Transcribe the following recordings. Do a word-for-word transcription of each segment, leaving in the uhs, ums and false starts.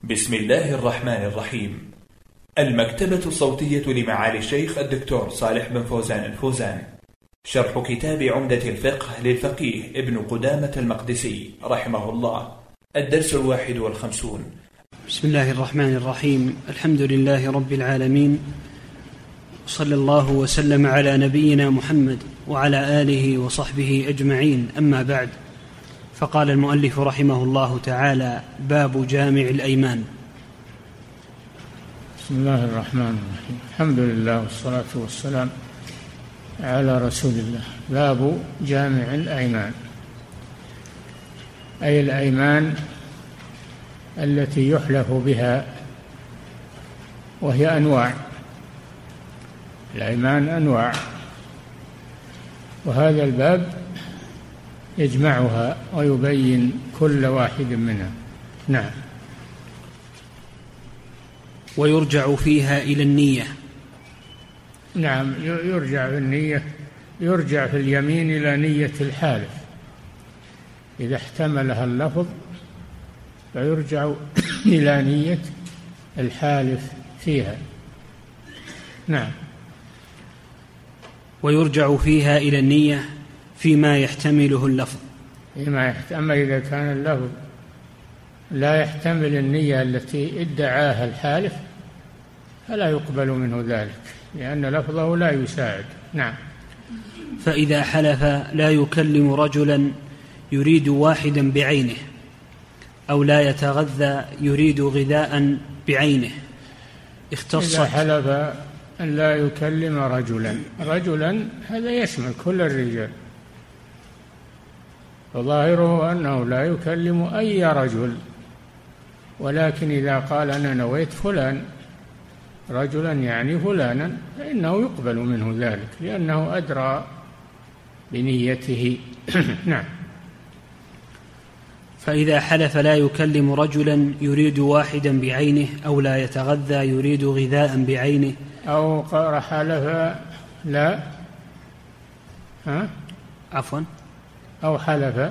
بسم الله الرحمن الرحيم. المكتبة الصوتية لمعالي الشيخ الدكتور صالح بن فوزان الفوزان. شرح كتاب عمدة الفقه للفقيه ابن قدامة المقدسي رحمه الله. الدرس الواحد والخمسون. بسم الله الرحمن الرحيم. الحمد لله رب العالمين، صلى الله وسلم على نبينا محمد وعلى آله وصحبه أجمعين، أما بعد. فقال المؤلف رحمه الله تعالى: باب جامع الأيمان. بسم الله الرحمن الرحيم. الحمد لله والصلاة والسلام على رسول الله. باب جامع الأيمان، أي الأيمان التي يحلف بها، وهي أنواع. الأيمان أنواع، وهذا الباب يجمعها ويبين كل واحد منها. نعم. ويرجع فيها إلى النية. نعم، يرجع في النية، يرجع في اليمين إلى نية الحالف إذا احتملها اللفظ، فيرجع إلى نية الحالف فيها. نعم. ويرجع فيها إلى النية فيما يحتمله اللفظ. فيما يحتمل. أما إذا كان اللفظ لا يحتمل النية التي ادعاها الحالف فلا يقبل منه ذلك، لأن لفظه لا يساعد. نعم. فإذا حلف لا يكلم رجلا يريد واحدا بعينه، أو لا يتغذى يريد غذاء بعينه، اختصت. إذا حلف أن لا يكلم رجلا، رجلا هذا يشمل كل الرجال، فظاهره أنه لا يكلم أي رجل، ولكن إذا قال أنا نويت فلان رجلا يعني فلانا فإنه يقبل منه ذلك، لأنه أدرى بنيته. نعم. فإذا حلف لا يكلم رجلا يريد واحدا بعينه، أو لا يتغذى يريد غذاء بعينه، أو حلف لا ها عفوا أو حلف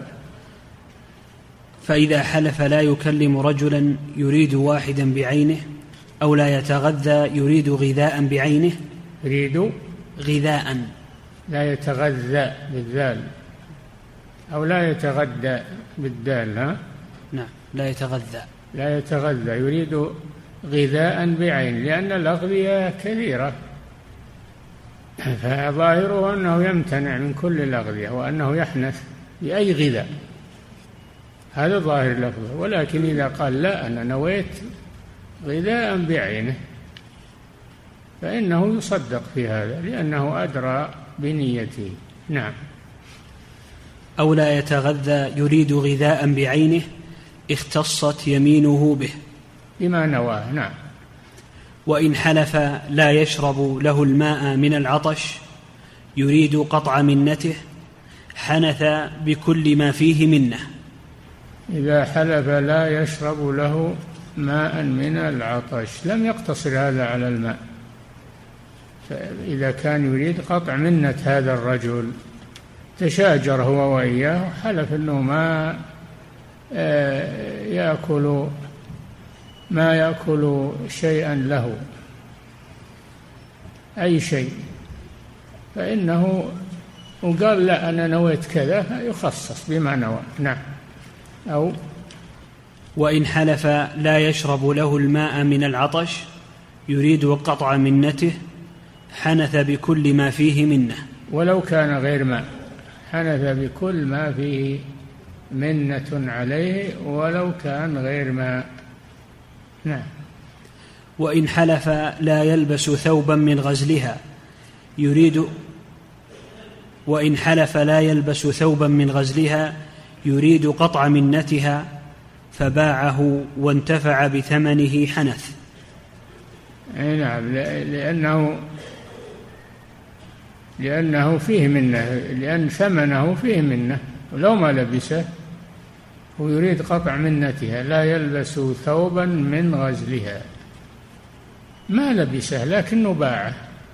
فإذا حلف لا يكلم رجلا يريد واحدا بعينه، أو لا يتغذى يريد غذاء بعينه، يريد غذاء، لا يتغذى بالذال، أو لا يتغذى بالدال. ها؟ نعم، لا يتغذى لا يتغذى يريد غذاء بعين، لأن الأغذية كثيرة، فظاهره أنه يمتنع من كل الأغذية، وأنه يحنث بأي غذاء، هذا ظاهر لفظه. ولكن إذا قال لا أنا نويت غذاء بعينه فإنه يصدق في هذا، لأنه أدرى بنيته. نعم. أو لا يتغذى يريد غذاء بعينه، اختصت يمينه به بما نواه. نعم. وإن حلف لا يشرب له الماء من العطش يريد قطع منته، حنث بكل ما فيه منه. إذا حلف لا يشرب له ماء من العطش لم يقتصر هذا على الماء، فإذا كان يريد قطع منة هذا الرجل، تشاجر هو وإياه، حلف أنه ما يأكل ما يأكل شيئا له، أي شيء، فإنه وقال لا أنا نويت كذا، يخصص بما نوى. نعم. أو وإن حلف لا يشرب له الماء من العطش يريد قطع منته، حنث بكل ما فيه منه. ولو كان غير ماء، حنث بكل ما فيه منة عليه ولو كان غير ماء. نعم. وإن حلف لا يلبس ثوبا من غزلها يريد وإن حلف لا يلبس ثوبا من غزلها يريد قطع منتها، فباعه وانتفع بثمنه، حنث. نعم، لأنه لأنه فيه منه، لأن ثمنه فيه منه، ولو ما لبسه ويريد قطع منتها. لا يلبس ثوبا من غزلها، ما لبسه لكنه باعه،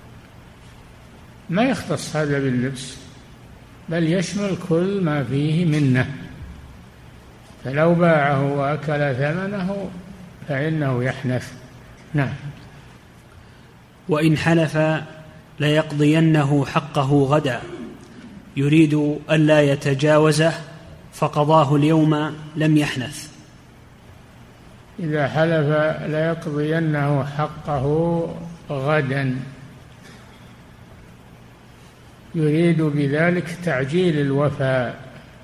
ما يختص هذا باللبس، بل يشمل كل ما فيه منه، فلو باعه وأكل ثمنه فإنه يحنث. نعم. وإن حلف ليقضينه حقه غدا يريد ألا يتجاوزه فقضاه اليوم لم يحنث. إذا حلف ليقضينه حقه غدا يريد بذلك تعجيل الوفاء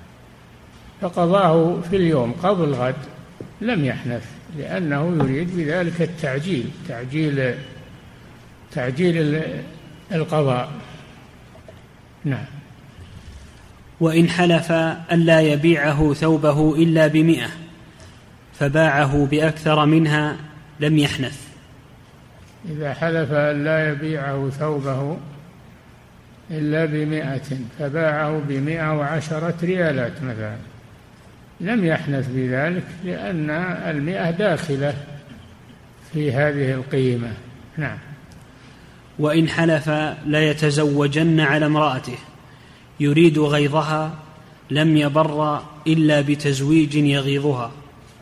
فقضاه في اليوم قبل غد لم يحنث، لأنه يريد بذلك التعجيل تعجيل تعجيل القضاء. نعم. وإن حلف ألا يبيعه ثوبه إلا بمئة فباعه بأكثر منها لم يحنث. إذا حلف ألا يبيعه ثوبه إلا بمئة فباعه بمئة وعشرة ريالات مثلا لم يحنث بذلك، لأن المئة داخلة في هذه القيمة. نعم. وإن حلف لا يتزوجن على امرأته يريد غيظها لم يبر إلا بتزويج يغيظها.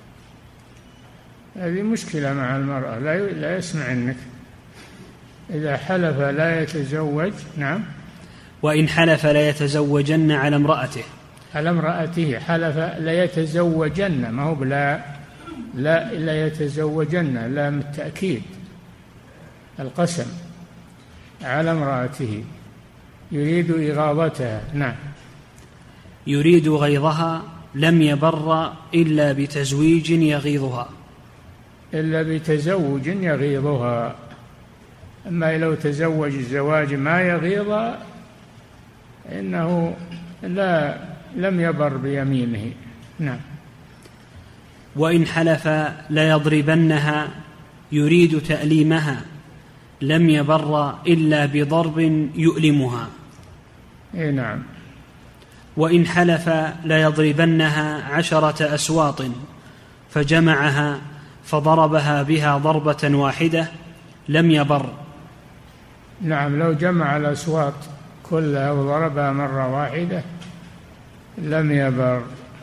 هذه مشكلة مع المرأة، لا لا يسمع عنك إذا حلف لا يتزوج. نعم. وإن حلف لا يتزوجن على امرأته على امرأته حلف لا يتزوجن، ما هو بلا لا لا يتزوجن، لا من التأكيد القسم على امرأته يريد إغاظتها. نعم. يريد غيظها لم يبر إلا بتزويج يغيظها إلا بتزوج يغيظها. أما لو تزوج الزواج ما يغيظ إنه لا لم يبر بيمينه. نعم. وإن حلف لا يضربنها يريد تأليمها لم يبر إلا بضرب يؤلمها. إيه نعم. وإن حلف لا يضربنها عشرة أسواط فجمعها فضربها بها ضربة واحدة لم يبر. نعم. لو جمع الأسواط كلها وضربها مرة واحدة لم يبر،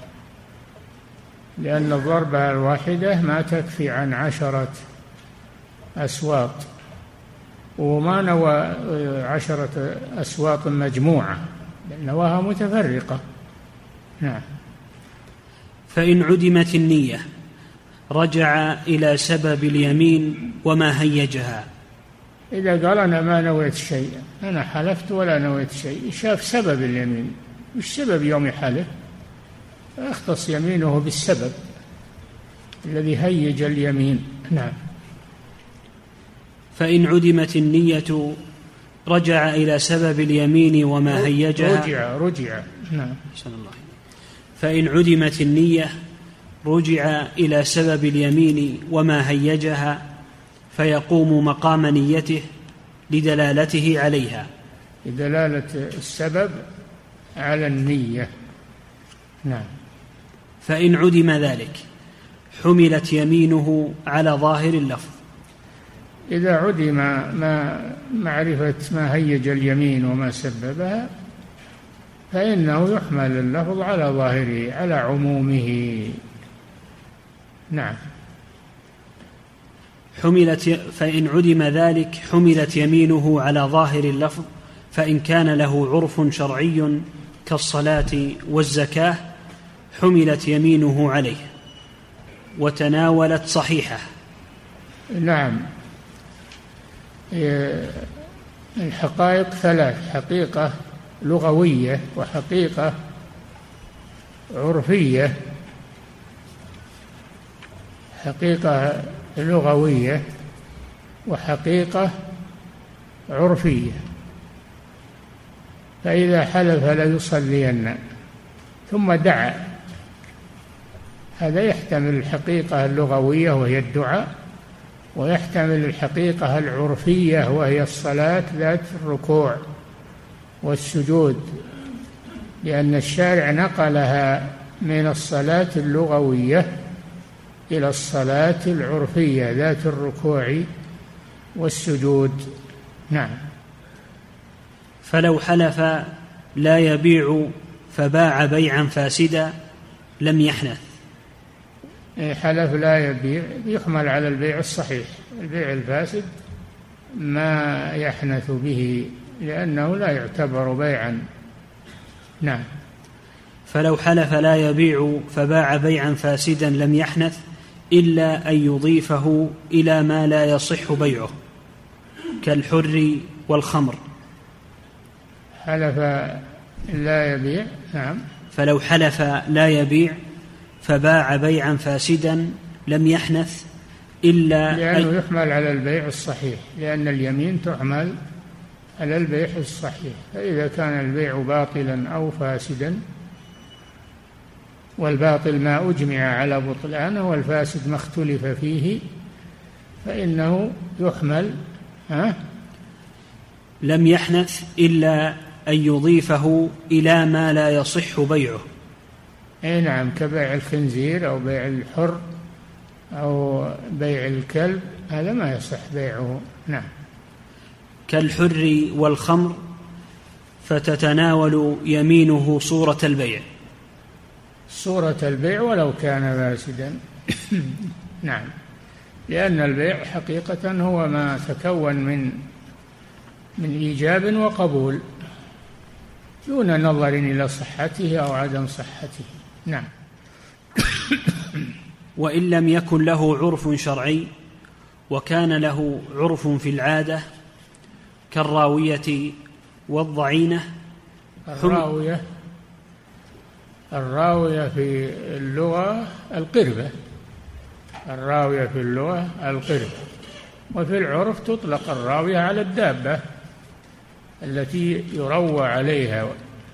لأن الضربة الواحدة ما تكفي عن عشرة أسواط، وما نوى عشرة أسواط مجموعة، نواها متفرقة. نعم. فإن عدمت النية رجع إلى سبب اليمين وما هيجها. إذا قال أنا ما نويت شيء، أنا حلفت ولا نويت شيء، شاف سبب اليمين، وش سبب يوم يحلف؟ اختص يمينه بالسبب الذي هيج اليمين. نعم. فإن عدمت النية رجع إلى سبب اليمين وما هيجها. رجع رجع نعم. الله. فإن عدمت النية رجع إلى سبب اليمين وما هيجها فيقوم مقام نيته لدلالته عليها. لدلالة السبب على النية. نعم. فإن عدم ذلك حملت يمينه على ظاهر اللفظ. إذا عدم ما معرفة ما هيج اليمين وما سببها فإنه يحمل اللفظ على ظاهره على عمومه. نعم. حملت فإن عدم ذلك حملت يمينه على ظاهر اللفظ، فإن كان له عرف شرعي كالصلاة والزكاة حملت يمينه عليه وتناولت صحيحة. نعم. الحقائق ثلاث: حقيقة لغوية، وحقيقة عرفية، حقيقة لغوية وحقيقة عرفية. فإذا حلف ليصلين ثم دعا، هذا يحتمل الحقيقة اللغوية وهي الدعاء، ويحتمل الحقيقة العرفية وهي الصلاة ذات الركوع والسجود، لأن الشارع نقلها من الصلاة اللغوية إلى الصلاة العرفية ذات الركوع والسجود. نعم. فلو حلف لا يبيع فباع بيعا فاسدا لم يحنث. حلف لا يبيع يحمل على البيع الصحيح. البيع الفاسد ما يحنث به لأنه لا يعتبر بيعا. نعم. فلو حلف لا يبيع فباع بيعا فاسدا لم يحنث إلا أن يضيفه إلى ما لا يصح بيعه كالحر والخمر. حلف لا يبيع. نعم. فلو حلف لا يبيع فباع بيعا فاسدا لم يحنث إلا لأنه أن يحمل على البيع الصحيح، لأن اليمين تحمل على البيع الصحيح. فإذا كان البيع باطلا أو فاسدا، والباطل ما أجمع على بطلانه والفاسد ما اختلف فيه، فإنه يحمل ها لم يحنث إلا أن يضيفه إلى ما لا يصح بيعه. أي نعم، كبيع الخنزير أو بيع الحر أو بيع الكلب، هذا ما يصح بيعه. نعم. كالحر والخمر فتتناول يمينه صورة البيع. صورة البيع ولو كان فاسدا. نعم، لأن البيع حقيقة هو ما تكون من من إيجاب وقبول دون نظر إلى صحته أو عدم صحته. نعم. وإن لم يكن له عرف شرعي وكان له عرف في العادة كالراوية والضعينة. الراوية الراوية في اللغة القربة، الراوية في اللغة القربة، وفي العرف تطلق الراوية على الدابة التي يروى عليها.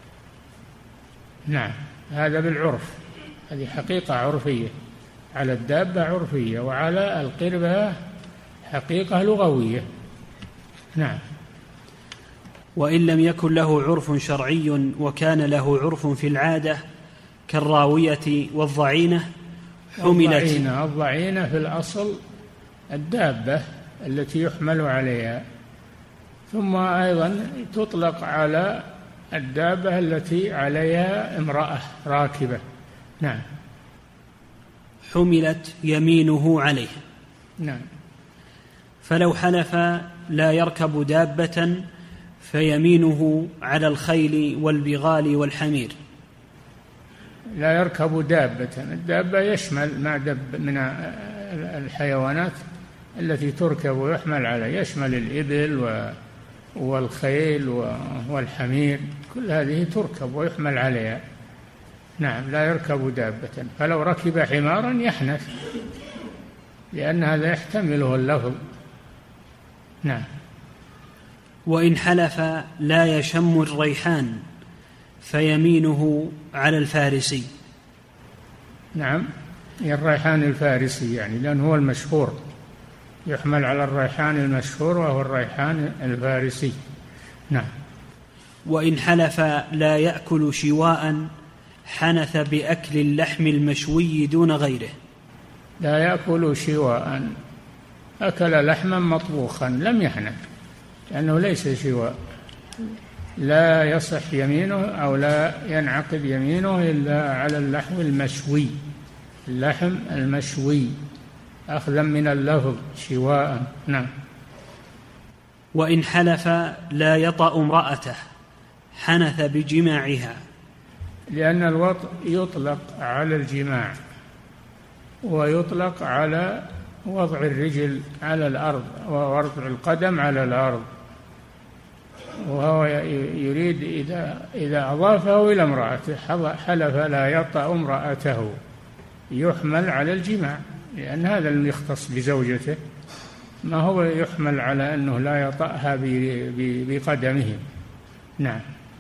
نعم، هذا بالعرف، هذه حقيقة عرفية، على الدابة عرفية، وعلى القربة حقيقة لغوية. نعم. وإن لم يكن له عرف شرعي وكان له عرف في العادة كالراوية والضعينة حملت. الضعينة, الضعينة في الأصل الدابة التي يحمل عليها، ثم أيضا تطلق على الدابة التي عليها امرأة راكبة. نعم. حملت يمينه عليه. نعم. فلو حلف لا يركب دابة فيمينه على الخيل والبغال والحمير. لا يركب دابة، الدابة يشمل ما دب من الحيوانات التي تركب ويحمل عليها، يشمل الإبل والخيل والحمير، كل هذه تركب ويحمل عليها. نعم، لا يركب دابة. فلو ركب حمارا يحنث، لأن هذا يحتمله اللفظ. نعم. وإن حلف لا يشم الريحان فيمينه على الفارسي. نعم، الريحان الفارسي يعني، لأنه هو المشهور، يحمل على الريحان المشهور وهو الريحان الفارسي. نعم. وإن حلف لا يأكل شواء حنث بأكل اللحم المشوي دون غيره. لا يأكل شواء، أكل لحما مطبوخا لم يحنث، لأنه ليس شواء، لا يصح يمينه أو لا ينعقد يمينه إلا على اللحم المشوي، اللحم المشوي أخذا من اللفظ شواء. نعم. وإن حلف لا يطأ امرأته حنث بجماعها. لأن الوطء يطلق على الجماع، ويطلق على وضع الرجل على الأرض ووضع القدم على الأرض، وهو يريد إذا إذا أضافه إلى امرأته حلف لا يطأ امرأته، يحمل على الجماع، لأن هذا اللي يختص بزوجته، ما هو يحمل على أنه لا يطأها بقدمه. نعم.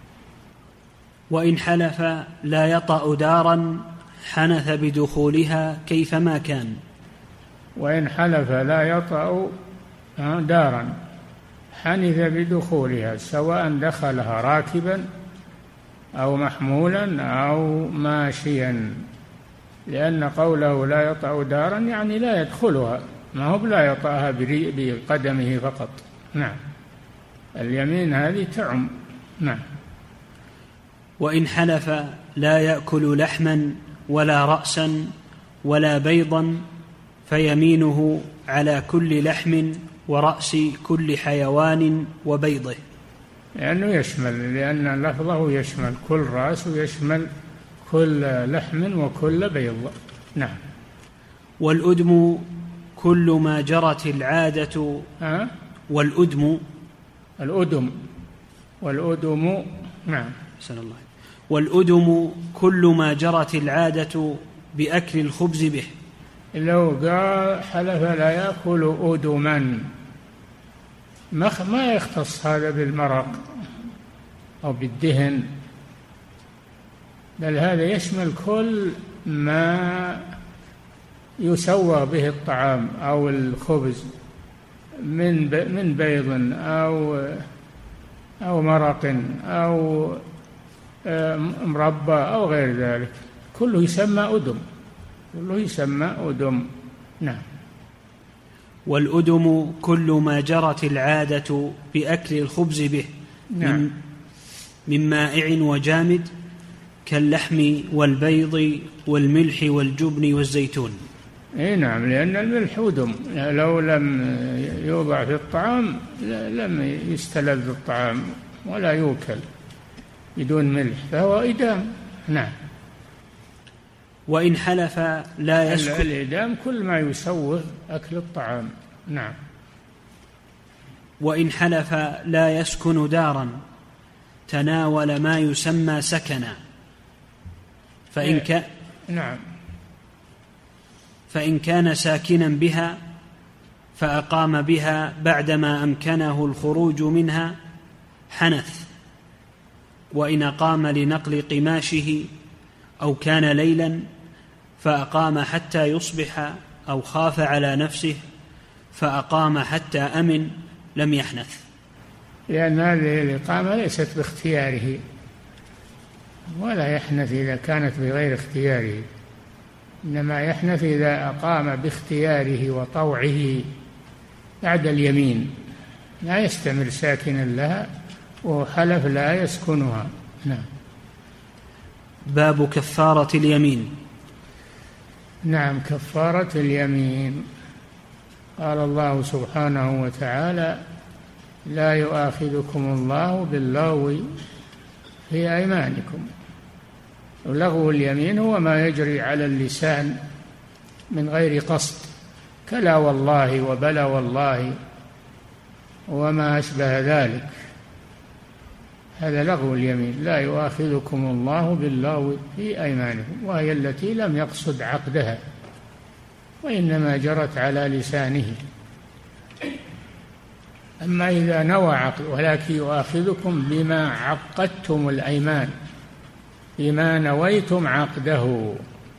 وإن حلف لا يطأ دارا حنث بدخولها كيفما كان. وإن حلف لا يطأ دارا حنث بدخولها، سواء دخلها راكبا أو محمولا أو ماشيا، لأن قوله لا يطأ دارا يعني لا يدخلها، ما هو لا يطأها بقدمه فقط. نعم، اليمين هذه تعم. نعم. وإن حلف لا يأكل لحما ولا رأسا ولا بيضا فيمينه على كل لحم ورأس كل حيوان وبيضه، لأنه يشمل، لأن لفظه يشمل كل رأس ويشمل كل لحم وكل بيض. نعم. والأدم كل ما جرت العادة أه؟ والأدم الأدم والأدم نعم. سن الله. والأدم كل ما جرت العادة بأكل الخبز به. لو قال حلف لا يأكل أدما ما يختص هذا بالمرق أو بالدهن، بل هذا يشمل كل ما يسوى به الطعام أو الخبز من من بيض أو أو مرق أو مربى أو غير ذلك، كله يسمى أدم، كله يسمى أدم. نعم. والأدم كل ما جرت العادة بأكل الخبز به. نعم. من, من مائع وجامد كاللحم والبيض والملح والجبن والزيتون. اي نعم، لأن الملح أدم، لو لم يوضع في الطعام لم يستلذ الطعام ولا يوكل بدون ملح، فهو إدام. نعم. وإن حلف لا يسكن. الإدام كل ما يسوغ أكل الطعام. نعم. وإن حلف لا يسكن دارا تناول ما يسمى سكنا، فإن كان نعم فإن كان ساكنا بها فأقام بها بعدما أمكنه الخروج منها حنث. وإن أقام لنقل قماشه أو كان ليلا فأقام حتى يصبح أو خاف على نفسه فأقام حتى أمن لم يحنث، لأن هذه الإقامة ليست باختياره، ولا يحنث إذا كانت بغير اختياره، إنما يحنث إذا أقام باختياره وطوعه بعد اليمين، لا يستمر ساكنا لها وحلف لا يسكنها. نعم. باب كفارة اليمين. نعم. كفارة اليمين، قال الله سبحانه وتعالى: لا يؤاخذكم الله باللغو في أيمانكم. ولغو اليمين هو ما يجري على اللسان من غير قصد، كلا والله وبلا والله وما أشبه ذلك، هذا لغو اليمين. لا يؤاخذكم الله باللغو في أيمانكم، وهي التي لم يقصد عقدها وإنما جرت على لسانه. أما إذا نوى عقد، ولكن يؤاخذكم بما عقدتم الأيمان، بما نويتم عقده،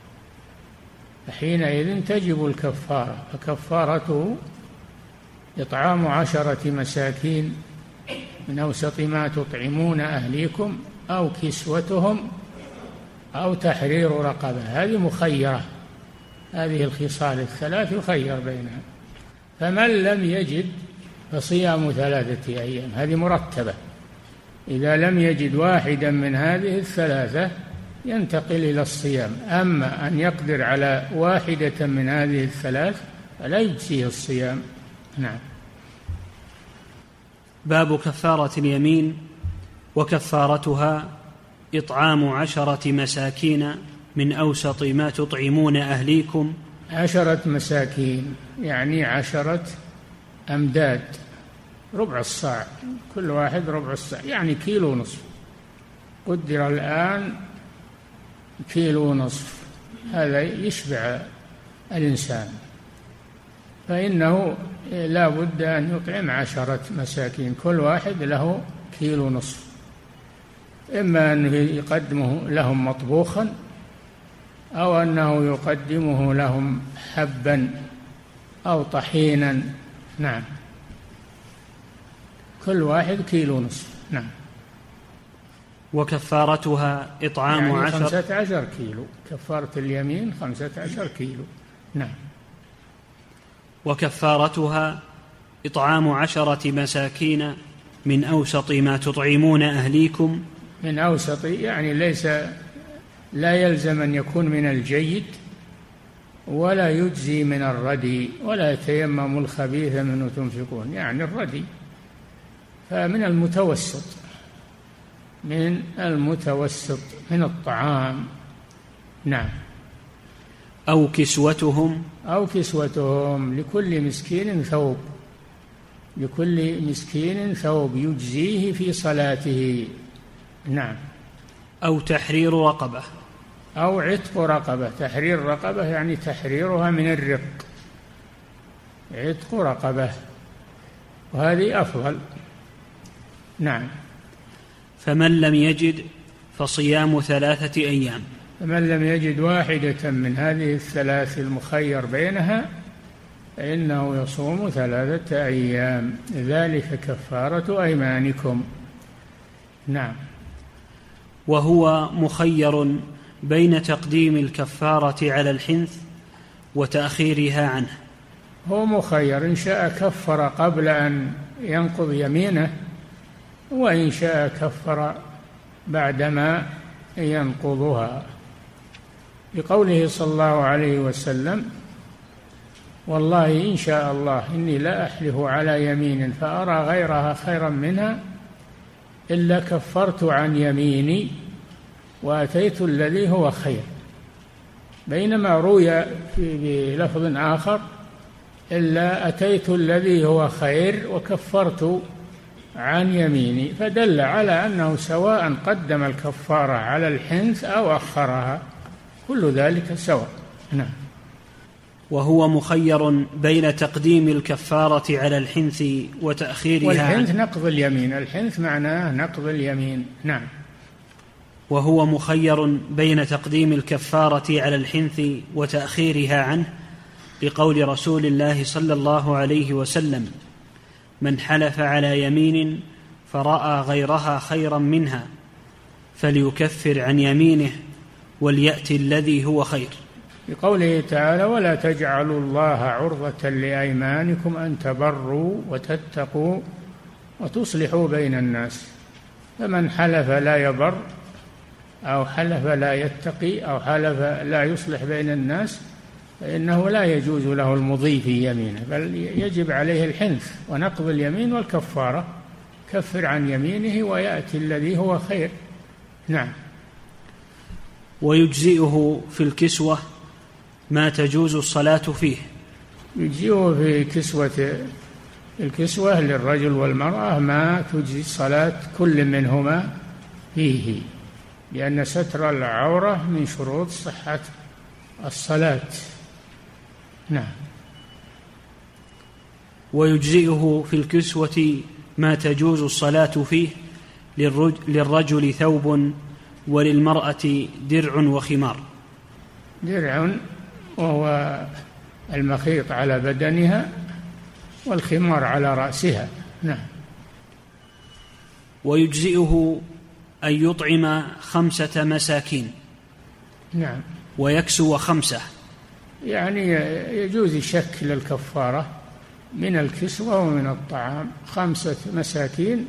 فحينئذ تجب الكفارة. فكفارته إطعام عشرة مساكين من أوسط ما تطعمون أهليكم أو كسوتهم أو تحرير رقبة. هذه مخيرة، هذه الخصال الثلاث يخير بينها. فمن لم يجد فصيام ثلاثة أيام، هذه مرتبة. إذا لم يجد واحدا من هذه الثلاثة ينتقل إلى الصيام. أما أن يقدر على واحدة من هذه الثلاث فلا يجزيه الصيام. نعم. باب كفارة اليمين. وكفارتها إطعام عشرة مساكين من أوسط ما تطعمون أهليكم. عشرة مساكين يعني عشرة أمداد، ربع الصاع، كل واحد ربع الصاع، يعني كيلو ونصف. قدر الآن كيلو ونصف، هذا يشبع الإنسان، فإنه لا بد أن يطعم عشرة مساكين، كل واحد له كيلو ونصف. إما أنه يقدمه لهم مطبوخا أو أنه يقدمه لهم حبا أو طحينا. نعم. كل واحد كيلو ونصف. نعم. وكفارتها إطعام يعني عشر خمسة عشر كيلو، كفارة اليمين خمسة عشر كيلو. نعم. وكفارتها إطعام عشرة مساكين من أوسط ما تطعمون أهليكم. من أوسط يعني ليس، لا يلزم أن يكون من الجيد، ولا يجزي من الردي، ولا يتيمم الخبيث منه تنفقون، يعني الردي، فمن المتوسط، من المتوسط من الطعام. نعم. أو كسوتهم أو كسوتهم، لكل مسكين ثوب، لكل مسكين ثوب يجزيه في صلاته. نعم. أو تحرير رقبة، أو عتق رقبة. تحرير رقبة يعني تحريرها من الرق، عتق رقبة، وهذه أفضل. نعم. فمن لم يجد فصيام ثلاثة أيام. فمن لم يجد واحدة من هذه الثلاث المخير بينها فإنه يصوم ثلاثة أيام، ذلك كفارة أيمانكم. نعم. وهو مخير بين تقديم الكفارة على الحنث وتأخيرها عنه. هو مخير، إن شاء كفر قبل أن ينقض يمينه، وإن شاء كفر بعدما ينقضها، لقوله صلى الله عليه وسلم: والله إن شاء الله إني لا أحلف على يمين فأرى غيرها خيرا منها إلا كفرت عن يميني وأتيت الذي هو خير. بينما روي في لفظ آخر: إلا أتيت الذي هو خير وكفرت عن يميني، فدل على أنه سواء قدم الكفارة على الحنث أو أخرها، كل ذلك سواء. نعم. وهو مخير بين تقديم الكفارة على الحنث وتأخيرها. والحنث نقض اليمين، الحنث معناه نقض اليمين. نعم. وهو مخير بين تقديم الكفارة على الحنث وتأخيرها عنه، لقول رسول الله صلى الله عليه وسلم: من حلف على يمين فرأى غيرها خيرا منها فليكفر عن يمينه وليأتي الذي هو خير. لقوله تعالى: ولا تجعلوا الله عرضة لأيمانكم أن تبروا وتتقوا وتصلحوا بين الناس. فمن حلف لا يبر أو حلف لا يتقي أو حلف لا يصلح بين الناس فإنه لا يجوز له المضي في يمينه، بل يجب عليه الحنث ونقض اليمين والكفارة، كفر عن يمينه ويأتي الذي هو خير. نعم. ويجزئه في الكسوة ما تجوز الصلاة فيه. يجزئه في كسوة الكسوة للرجل والمرأة ما تجزي الصلاة كل منهما فيه، لأن ستر العورة من شروط صحة الصلاة. نعم. ويجزئه في الكسوة ما تجوز الصلاة فيه للرجل ثوب وللمرأة درع وخمار. درع وهو المخيط على بدنها، والخمار على رأسها. نعم. ويجزئه أن يطعم خمسة مساكين. نعم. ويكسو خمسة، يعني يجوز شكل الكفارة من الكسوة ومن الطعام، خمسة مساكين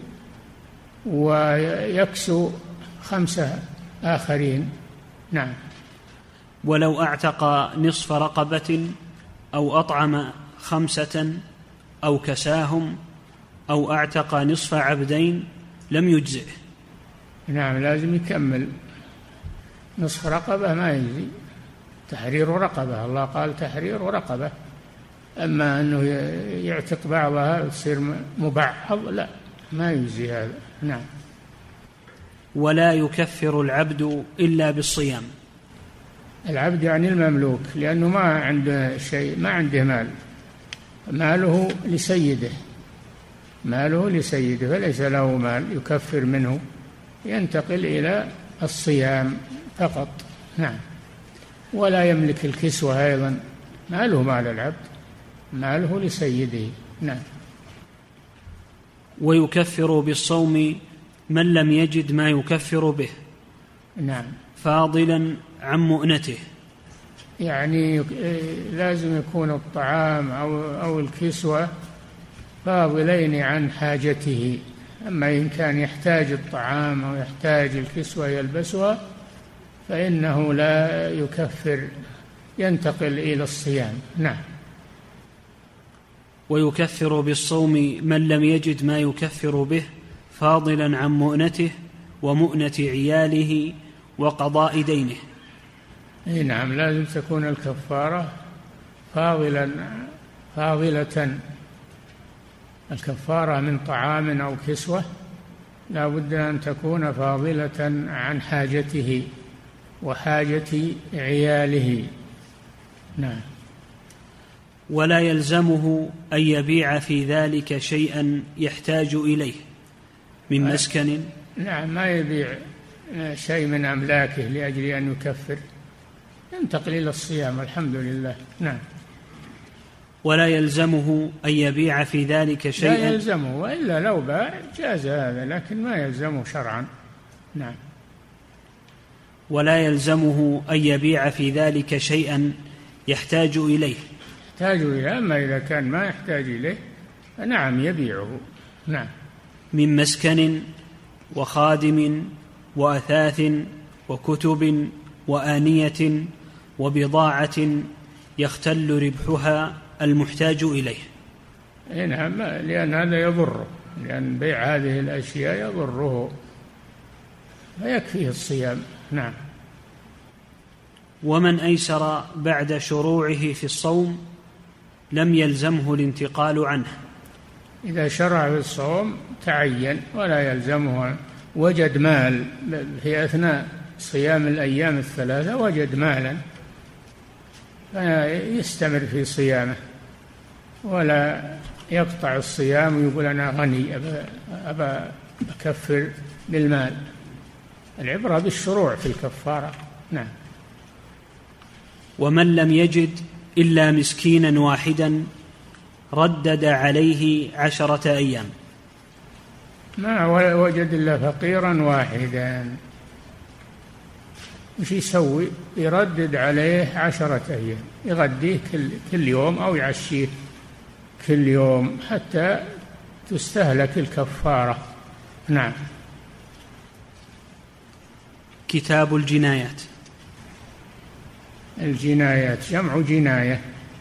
ويكسو خمسة آخرين. نعم. ولو أعتق نصف رقبة أو أطعم خمسة أو كساهم أو أعتق نصف عبدين لم يجزئه. نعم، لازم يكمل نصف رقبة، ما يجزي. تحرير رقبة، الله قال تحرير رقبة، أما أنه يعتق بعضها وتصير مبعض لا، ما يجزي هذا. نعم. ولا يكفر العبد إلا بالصيام. العبد يعني المملوك، لأنه ما عنده شيء، ما عنده مال، ماله لسيده، ماله لسيده، فليس له مال يكفر منه، ينتقل إلى الصيام فقط. نعم. ولا يملك الكسوة أيضا، ماله مال العبد، ماله لسيده. نعم. ويكفر بالصوم من لم يجد ما يكفر به. نعم. فاضلا عن مؤنته، يعني لازم يكون الطعام أو أو الكسوة فاضلين عن حاجته. أما إن كان يحتاج الطعام أو يحتاج الكسوة يلبسها فإنه لا يكفر ينتقل إلى الصيام. نعم. ويكفر بالصوم من لم يجد ما يكفر به فاضلا عن مؤنته ومؤنة عياله وقضاء دينه. اي نعم، لازم تكون الكفارة فاضلا فاضلة. الكفارة من طعام أو كسوة لا بد أن تكون فاضلة عن حاجته وحاجة عياله. نعم. ولا يلزمه أن يبيع في ذلك شيئا يحتاج إليه من مسكن. نعم، ما يبيع شيء من أملاكه لأجل أن يكفر، ينتقل إلى الصيام. الحمد لله. نعم. ولا يلزمه أن يبيع في ذلك شيئا. لا يلزمه، وإلا لو باع جاز هذا، لكن ما يلزمه شرعا. نعم. ولا يلزمه أن يبيع في ذلك شيئا يحتاج إليه. يحتاج إليه، أما إذا كان ما يحتاج إليه نعم يبيعه. نعم. من مسكن وخادم وأثاث وكتب وآنية وبضاعة يختل ربحها المحتاج إليه. نعم، لأن هذا يضره، لأن بيع هذه الأشياء يضره فيكفيه الصيام. نعم. ومن أيسر بعد شروعه في الصوم لم يلزمه الانتقال عنه. إذا شرع في الصوم تعين ولا يلزمه. وجد مال في أثناء صيام الأيام الثلاثة، وجد مالا فيستمر في صيامه ولا يقطع الصيام ويقول أنا غني أبا, أبا أكفر بالمال. العبرة بالشروع في الكفارة. نعم. ومن لم يجد إلا مسكينا واحدا ردد عليه عشرة أيام. ما وجد إلا فقيرا واحدا، وش يسوي؟ يردد عليه عشرة أيام، يغديه كل, كل يوم أو يعشيه كل يوم حتى تستهلك الكفارة. نعم. كتاب الجنايات. الجنايات جمع جناية،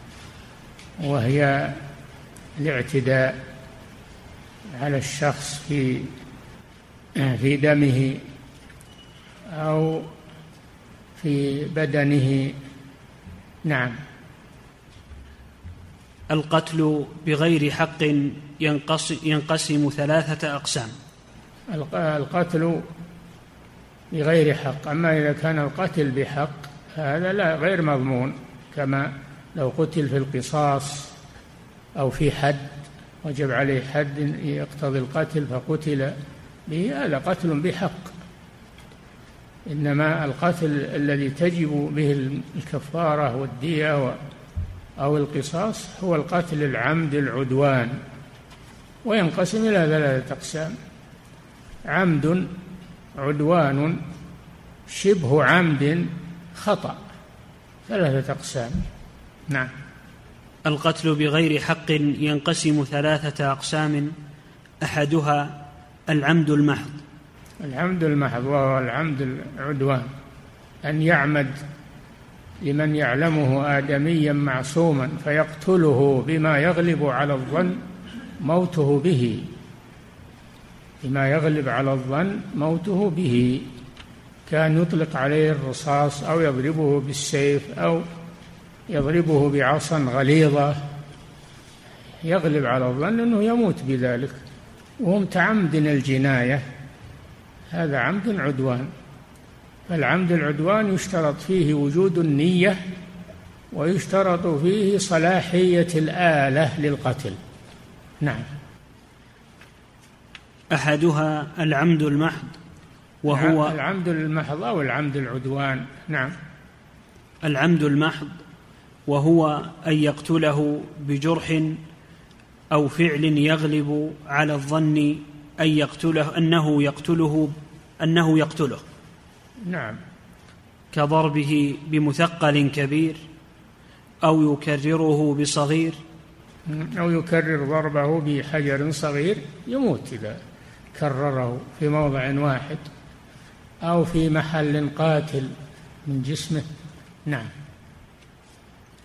وهي الاعتداء على الشخص في في دمه أو في بدنه. نعم. القتل بغير حق ينقسم ثلاثة أقسام. القتل بغير حق، أما إذا كان القتل بحق هذا لا غير مضمون، كما لو قتل في القصاص أو في حد وجب عليه حد يقتضي القتل فقتل به، هذا قتل بحق. إنما القتل الذي تجب به الكفارة والدية أو القصاص هو القتل العمد العدوان، وينقسم إلى ثلاثة أقسام: عمد، عدوان، شبه عمد، خطأ. ثلاثة أقسام. نعم. القتل بغير حق ينقسم ثلاثة أقسام، أحدها العمد المحض. العمد المحض وهو العمد العدوان، أن يعمد لمن يعلمه آدميا معصوما فيقتله بما يغلب على الظن موته به، بما يغلب على الظن موته به، كان يطلق عليه الرصاص أو يضربه بالسيف أو يضربه بعصا غليظة، يغلب على الظن أنه يموت بذلك، وهو متعمد الجناية، هذا عمد عدوان. فالعمد العدوان يشترط فيه وجود النية، ويشترط فيه صلاحية الآلة للقتل. نعم. أحدها العمد المحض وهو العمد المحض أو العمد العدوان. نعم. العمد المحض وهو أن يقتله بجرح أو فعل يغلب على الظن أن يقتله أنه يقتله أنه يقتله نعم، كضربه بمثقل كبير أو يكرره بصغير، أو يكرر ضربه بحجر صغير يموت إذا كرره في موضع واحد أو في محل قاتل من جسمه. نعم.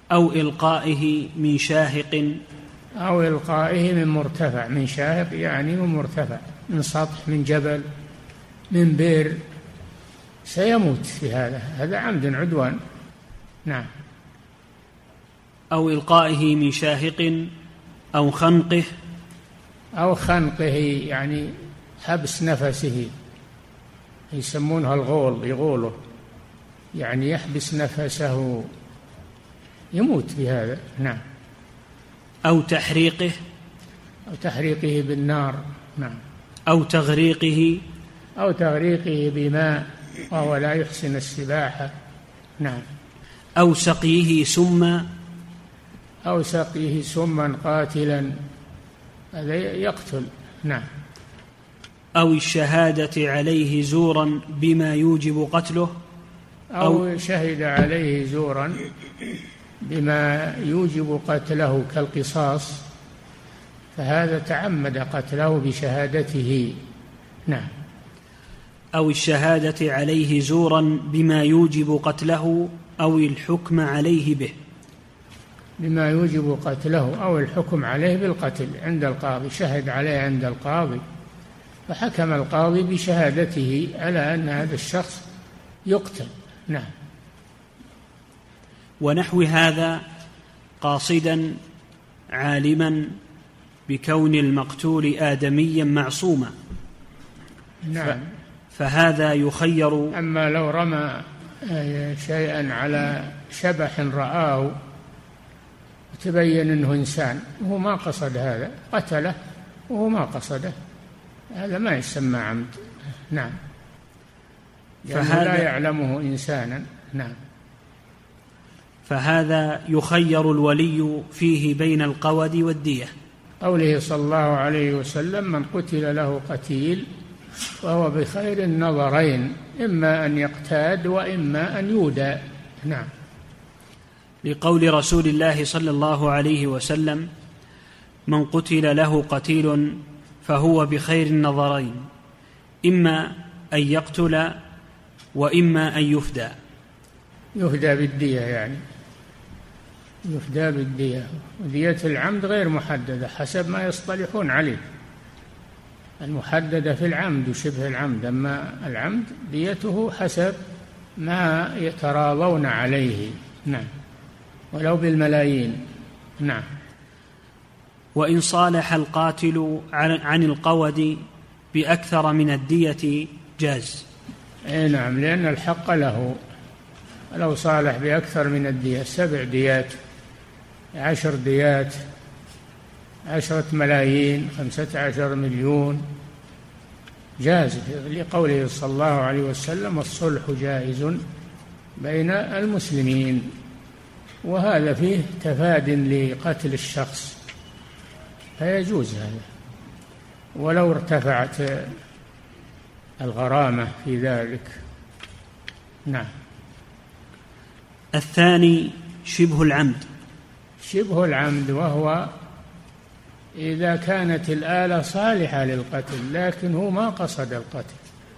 أو إلقائه من شاهق أو إلقائه من مرتفع. من شاهق يعني من مرتفع، من سطح، من جبل، من بئر، سيموت في هذا، هذا عمد عدوان. نعم. أو إلقائه من شاهق أو خنقه. أو خنقه يعني حبس نفسه، يسمونها الغول، يغوله يعني يحبس نفسه، يموت بهذا. نعم. أو تحريقه. أو تحريقه بالنار. نعم. أو تغريقه. أو تغريقه بماء وهو لا يحسن السباحة. نعم. أو سقيه سما. أو سقيه سما قاتلا، هذا يقتل. نعم. أو الشهادة عليه زورا بما يوجب قتله. أو, أو شهد عليه زورا بما يوجب قتله كالقصاص، فهذا تعمد قتله بشهادته. نعم. أو الشهادة عليه زورا بما يوجب قتله أو الحكم عليه به. بما يوجب قتله أو الحكم عليه بالقتل عند القاضي، شهد عليه عند القاضي فحكم القاضي بشهادته على أن هذا الشخص يقتل. نعم. ونحو هذا قاصدا عالما بكون المقتول آدميا معصوما. نعم. فهذا يخير. أما لو رمى شيئا على شبح رآه وتبين أنه إنسان وهو ما قصد هذا، قتله وهو ما قصده، هذا ما يسمى عمد. نعم. فهذا لا يعلمه إنسانا. نعم. فهذا يخير الولي فيه بين القود والدية. قوله صلى الله عليه وسلم: من قتل له قتيل وهو بخير النظرين، إما أن يقتاد وإما أن يودى. نعم. لقول رسول الله صلى الله عليه وسلم: من قتل له قتيل فهو بخير النظرين، إما أن يقتل وإما أن يفدى. يفدى بالدية، يعني يفدى بالدية. ودية العمد غير محددة حسب ما يصطلحون عليه، المحددة في العمد وشبه العمد، أما العمد ديته حسب ما يتراضون عليه. نعم. ولو بالملايين. نعم. وإن صالح القاتل عن القود بأكثر من الدية جاز. أي نعم، لأن الحق له. لو صالح بأكثر من الدية، سبع ديات، عشر ديات، عشرة ملايين، خمسة عشر مليون، جاز، لقوله صلى الله عليه وسلم: الصلح جائز بين المسلمين. وهذا فيه تفاد لقتل الشخص، فيجوز هذا ولو ارتفعت الغرامة في ذلك. نعم. الثاني شبه العمد. شبه العمد وهو إذا كانت الآلة صالحة للقتل لكن هو ما قصد القتل.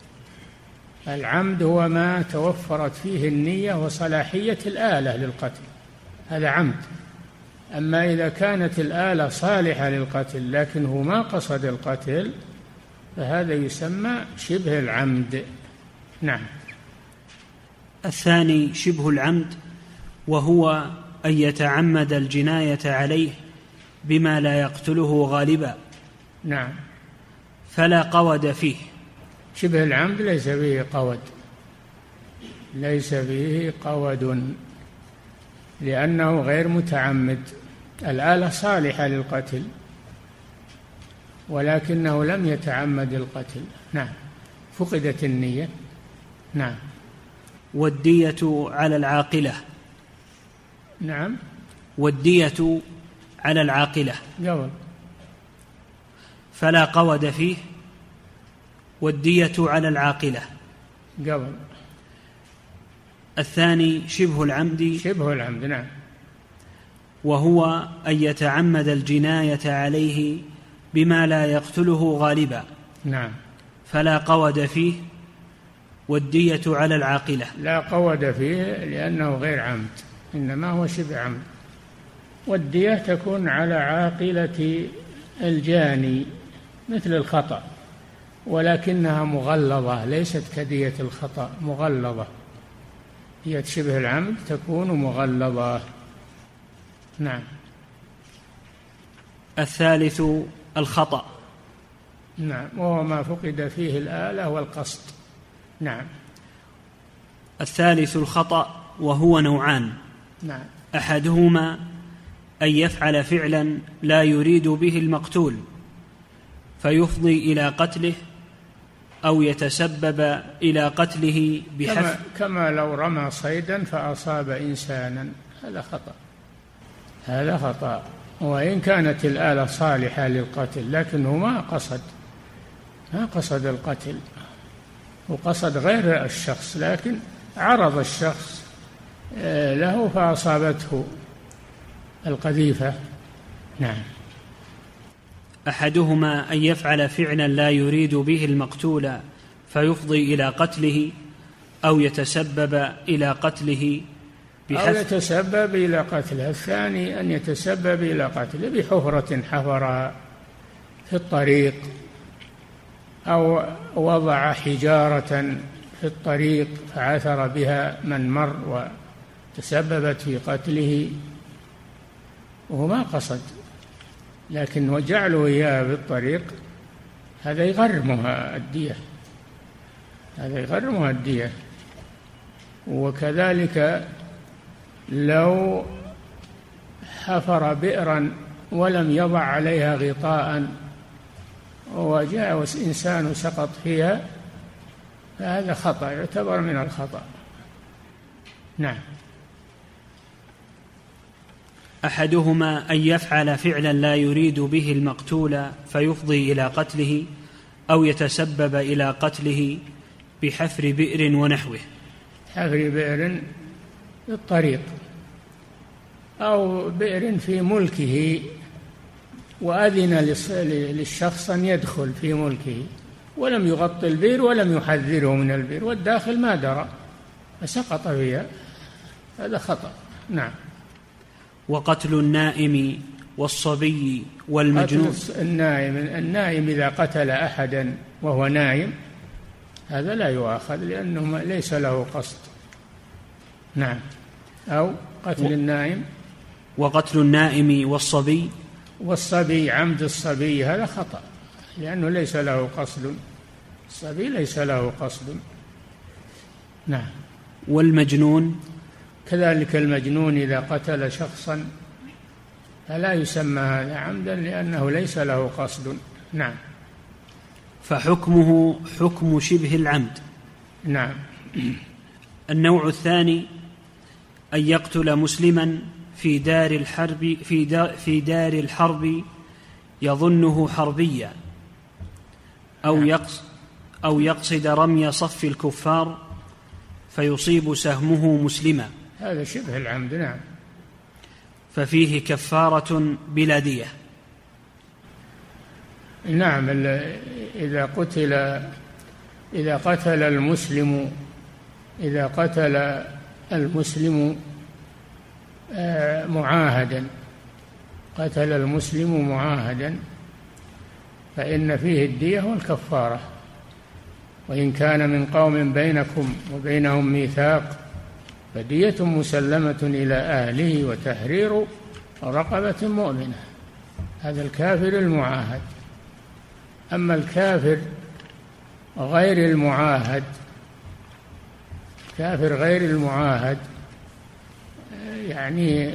العمد هو ما توفرت فيه النية وصلاحية الآلة للقتل، هذا عمد. أما إذا كانت الآلة صالحة للقتل لكن هو ما قصد القتل فهذا يسمى شبه العمد. نعم. الثاني شبه العمد وهو أن يتعمد الجناية عليه بما لا يقتله غالبا. نعم. فلا قود فيه. شبه العمد ليس فيه قود، ليس فيه قود لأنه غير متعمد. الآلة صالحة للقتل ولكنه لم يتعمد القتل. نعم. فقدت النية. نعم. والدية على العاقلة. نعم. والدية على العاقلة قبل. فلا قود فيه. والدية على العاقلة قبل. الثاني شبه العمد. شبه العمد. نعم. وهو أن يتعمد الجناية عليه بما لا يقتله غالبا. نعم. فلا قود فيه. والدية على العاقلة. لا قود فيه لأنه غير عمد، إنما هو شبه عمد. والدية تكون على عاقلة الجاني مثل الخطأ، ولكنها مغلظة، ليست كدية الخطأ، مغلظة. دية شبه العمد تكون مغلظة. نعم. الثالث الخطأ. نعم، وهو ما فقد فيه الآلة والقصد. نعم. الثالث الخطأ، وهو نوعان. نعم. أحدهما أن يفعل فعلا لا يريد به المقتول فيفضي إلى قتله، أو يتسبب إلى قتله بحف كما, كما لو رمى صيدا فأصاب إنسانا، هذا خطأ، هذا خطأ، وإن كانت الآلة صالحة للقتل، لكنه ما قصد ما قصد القتل، وقصد غير الشخص، لكن عرض الشخص له فأصابته القذيفة. نعم. أحدهما أن يفعل فعلا لا يريد به المقتول فيفضي إلى قتله، أو يتسبب إلى قتله بحفر أو يتسبب إلى قتله. الثاني أن يتسبب إلى قتله بحفرة حفرها في الطريق، أو وضع حجارة في الطريق فعثر بها من مر وتسببت في قتله وهو ما قصد، لكن وجعله إياه بالطريق هذا يغرمها الدية، هذا يغرمها الدية. وكذلك لو حفر بئرا ولم يضع عليها غطاء وجاء إنسان سقط فيها فهذا خطأ، يعتبر من الخطأ. نعم. أحدهما أن يفعل فعلا لا يريد به المقتول فيفضي إلى قتله، أو يتسبب إلى قتله بحفر بئر ونحوه. حفر بئر في الطريق، أو بئر في ملكه وأذن للشخص أن يدخل في ملكه ولم يغطي البئر ولم يحذره من البئر، والداخل ما درى فسقط فيها، هذا خطأ. نعم. وقتل النائم والصبي والمجنون. قتل النائم النائم إذا قتل أحدا وهو نائم هذا لا يؤاخذ لأنه ليس له قصد. نعم. أو قتل و... النائم. وقتل النائم والصبي. والصبي عمد الصبي هذا خطأ لأنه ليس له قصد، الصبي ليس له قصد. نعم. والمجنون كذلك المجنون إذا قتل شخصا فلا يسمى هذا عمدا لأنه ليس له قصد. نعم. فحكمه حكم شبه العمد. نعم. النوع الثاني أن يقتل مسلما في دار الحرب في دار, في دار الحرب يظنه حربيا، أو يقصد أو يقصد رمي صف الكفار فيصيب سهمه مسلما، هذا شبه العمد. نعم. ففيه كفارة بلا دية. نعم. إذا قتل إذا قتل المسلم إذا قتل المسلم معاهدا قتل المسلم معاهدا فإن فيه الدية والكفارة، وإن كان من قوم بينكم وبينهم ميثاق فدية مسلمة إلى أهله وتحرير رقبة مؤمنة. هذا الكافر المعاهد. أما الكافر غير المعاهد كافر غير المعاهد يعني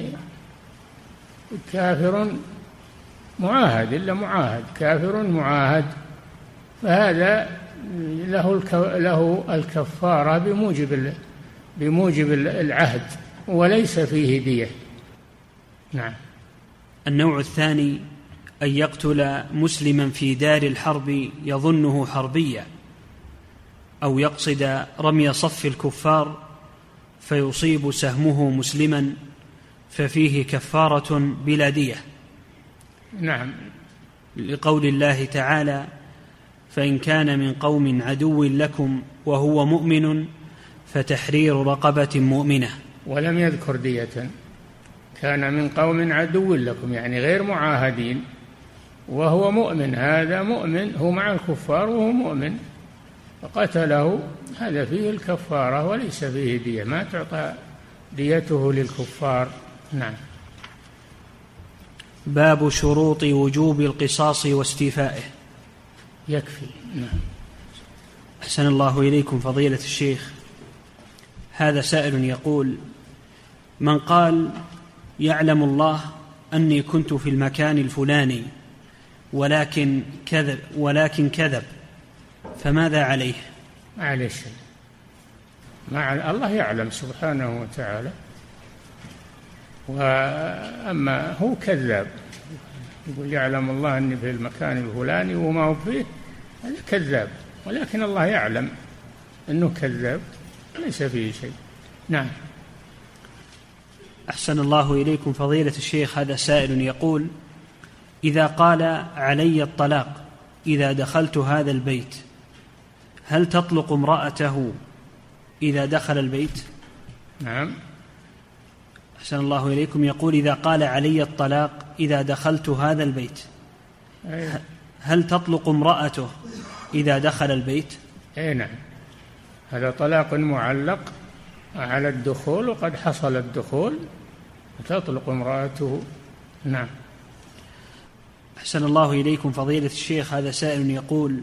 كافر معاهد إلا معاهد كافر معاهد فهذا له له الكفارة بموجب بموجب العهد وليس فيه دية. نعم. النوع الثاني أن يقتل مسلما في دار الحرب يظنه حربيا، أو يقصد رمي صف الكفار فيصيب سهمه مسلما ففيه كفارة بلا دية. نعم. لقول الله تعالى: فإن كان من قوم عدو لكم وهو مؤمن فتحرير رقبة مؤمنة. ولم يذكر دية كان من قوم عدو لكم يعني غير معاهدين وهو مؤمن، هذا مؤمن هو مع الكفار وهو مؤمن فقتله، هذا فيه الكفارة وليس فيه دية، ما تعطى ديته للكفار. نعم. باب شروط وجوب القصاص واستيفائه. يكفي. نعم. أحسن الله إليكم فضيلة الشيخ، هذا سائل يقول: من قال يعلم الله أني كنت في المكان الفلاني ولكن كذب ولكن كذب فماذا عليه؟ معليش، مع الله يعلم سبحانه وتعالى، وأما هو كذاب يقول يعلم الله أني في المكان الفلاني وما هو فيه، هذا كذاب، ولكن الله يعلم أنه كذاب ليس فيه شيء. نعم. أحسن الله إليكم فضيلة الشيخ، هذا سائل يقول: إذا قال علي الطلاق إذا دخلت هذا البيت، هل تطلق امرأته إذا دخل البيت؟ نعم. أحسن الله إليكم، يقول: إذا قال علي الطلاق إذا دخلت هذا البيت، أيه. هل تطلق امرأته إذا دخل البيت؟ أي نعم، هذا طلاق معلق على الدخول وقد حصل الدخول تطلق امرأته. نعم. أحسن الله إليكم فضيلة الشيخ، هذا سائل يقول: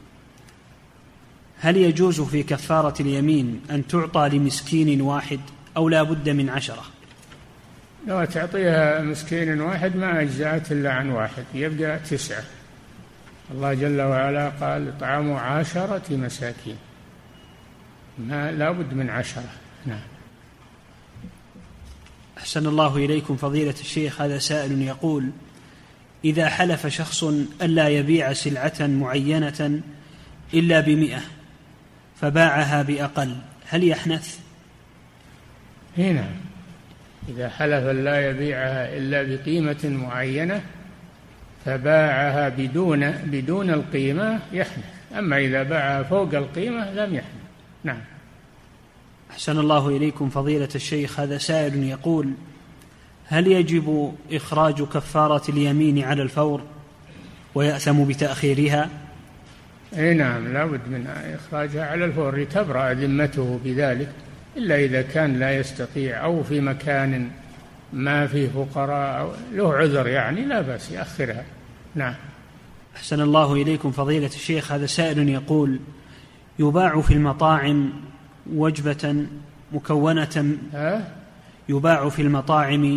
هل يجوز في كفارة اليمين أن تعطى لمسكين واحد أو لا بد من عشرة؟ لو تعطيها مسكين واحد ما أجزأت إلا عن واحد، يبقى تسعة. الله جل وعلا قال: طعام عشرة مساكين، ما لا بد من عشرة. نعم. أحسن الله إليكم فضيلة الشيخ، هذا سائل يقول: إذا حلف شخص ألا يبيع سلعة معينة إلا بمئة فباعها بأقل، هل يحنث؟ هنا إذا حلف لا يبيعها إلا بقيمة معينة فباعها بدون بدون القيمة يحنث، أما إذا باعها فوق القيمة لم يحنث. نعم. أحسن الله إليكم فضيلة الشيخ، هذا سائل يقول: هل يجب إخراج كفارة اليمين على الفور ويأثم بتأخيرها؟ أي نعم، لا بد من إخراجها على الفور لتبرأ ذمته بذلك، إلا إذا كان لا يستطيع أو في مكان ما فيه فقراء أو له عذر يعني لا بأس يأخرها. نعم. أحسن الله إليكم فضيلة الشيخ، هذا سائل يقول: يباع في المطاعم وجبة مكونة ها؟ يباع في المطاعم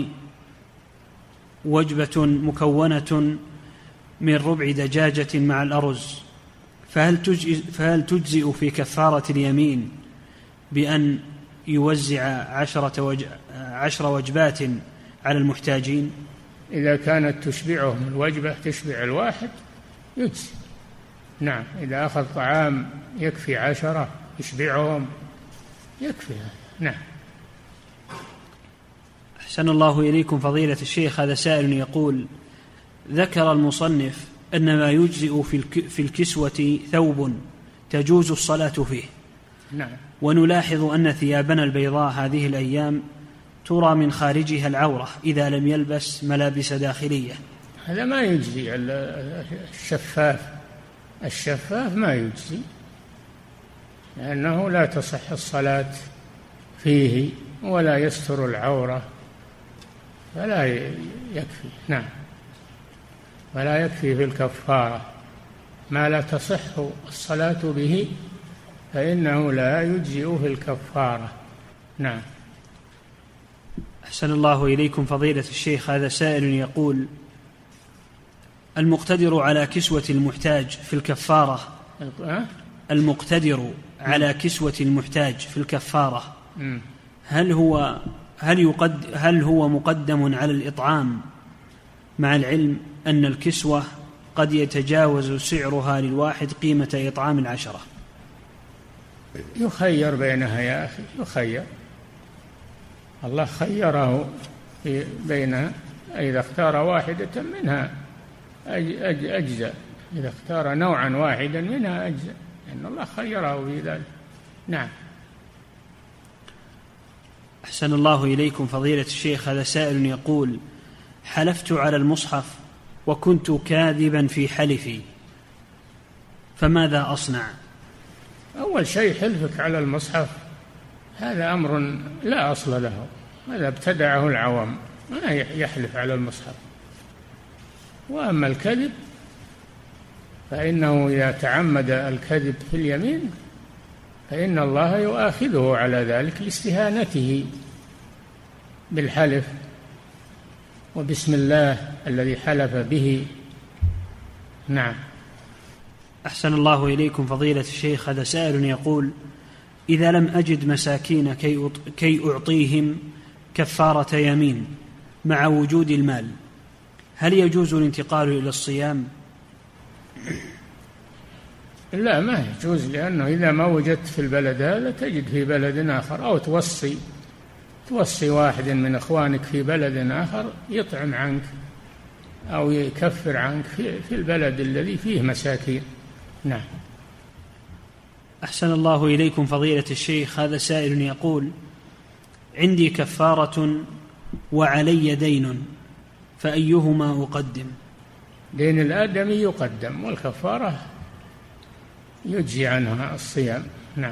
وجبة مكونة من ربع دجاجة مع الأرز، فهل تجزئ, فهل تجزئ في كفارة اليمين بأن يوزع عشرة, وج... عشر وجبات على المحتاجين؟ إذا كانت تشبعهم الوجبة تشبع الواحد يجزي. نعم، إذا أخذ طعام يكفي عشرة يشبعهم يكفي. نعم. أحسن الله إليكم فضيلة الشيخ، هذا سائل يقول: ذكر المصنف أن ما يجزئ في الكسوة ثوب تجوز الصلاة فيه. نعم. ونلاحظ أن ثيابنا البيضاء هذه الأيام ترى من خارجها العورة إذا لم يلبس ملابس داخلية. هذا ما يجزي. الشفاف الشفاف ما يجزي لأنه لا تصح الصلاة فيه ولا يستر العورة، فلا يكفي. نعم. ولا يكفي في الكفارة ما لا تصح الصلاة به فإنه لا يجزئ في الكفارة. نعم. أحسن الله إليكم فضيلة الشيخ، هذا سائل يقول: المقتدر على كسوة المحتاج في الكفارة المقتدر على كسوة المحتاج في الكفارة هل هو هل يقد هل هو مقدم على الإطعام، مع العلم أن الكسوة قد يتجاوز سعرها للواحد قيمة إطعام العشرة؟ يخير بينها يا أخي، يخير. الله خيره بينها، إذا اختار واحدة منها أجزأ، إذا اختار نوعا واحدا منها أجزأ، لأن الله خيره في ذلك. نعم. أحسن الله إليكم فضيلة الشيخ، هذا سائل يقول: حلفت على المصحف وكنت كاذبا في حلفي، فماذا أصنع؟ أول شيء حلفك على المصحف هذا أمر لا أصل له، هذا ابتدعه العوام، ما يحلف على المصحف. وأما الكذب فإنه إذا تعمد الكذب في اليمين فإن الله يؤاخذه على ذلك لاستهانته بالحلف وبسم الله الذي حلف به. نعم. أحسن الله إليكم فضيلة الشيخ، هذا سائل يقول: إذا لم أجد مساكين كي أعطيهم كفارة يمين مع وجود المال، هل يجوز الانتقال إلى الصيام؟ لا، ما يجوز، لأنه إذا ما وجدت في البلد هذا تجد في بلد آخر، أو توصي توصي واحد من إخوانك في بلد آخر يطعم عنك أو يكفر عنك في البلد الذي فيه مساكين. نعم. أحسن الله إليكم فضيلة الشيخ، هذا سائل يقول: عندي كفارة وعلي دين، فأيهما أقدم؟ دين الآدمي يقدم، والكفارة يجزي عنها الصيام. نعم.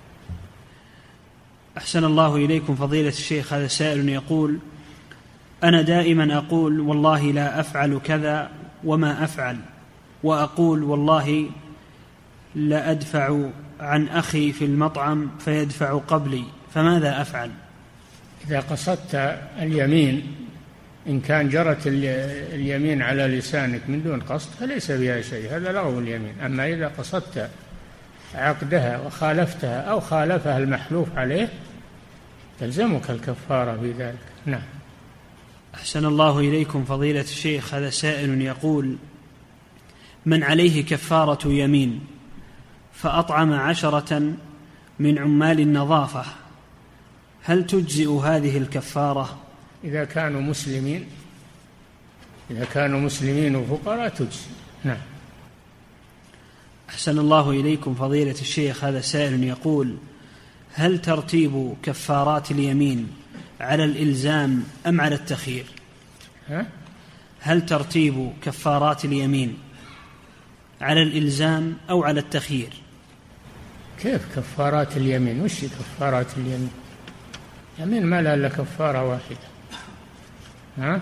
أحسن الله إليكم فضيلة الشيخ، هذا سائل يقول: أنا دائما أقول والله لا أفعل كذا وما أفعل، وأقول والله لا أدفع عن أخي في المطعم فيدفع قبلي، فماذا أفعل؟ إذا قصدت اليمين، إن كان جرت اليمين على لسانك من دون قصد فليس بها شيء، هذا لغو اليمين. أما إذا قصدت عقدها وخالفتها أو خالفها المحلوف عليه تلزمك الكفارة في ذلك. نعم. أحسن الله إليكم فضيلة الشيخ، هذا سائل يقول: من عليه كفارة يمين فأطعم عشرة من عمال النظافة، هل تجزئ هذه الكفارة؟ إذا كانوا مسلمين إذا كانوا مسلمين وفقراء تجزئ. نعم. أحسن الله إليكم فضيلة الشيخ، هذا سائل يقول: هل ترتيب كفارات اليمين على الإلزام أم على التخيير؟ ها؟ هل ترتيب كفارات اليمين على الإلزام أو على التخيير؟ كيف كفارات اليمين؟ وش كفارات اليمين؟ يمين ما لها إلا كفارة واحدة. ها؟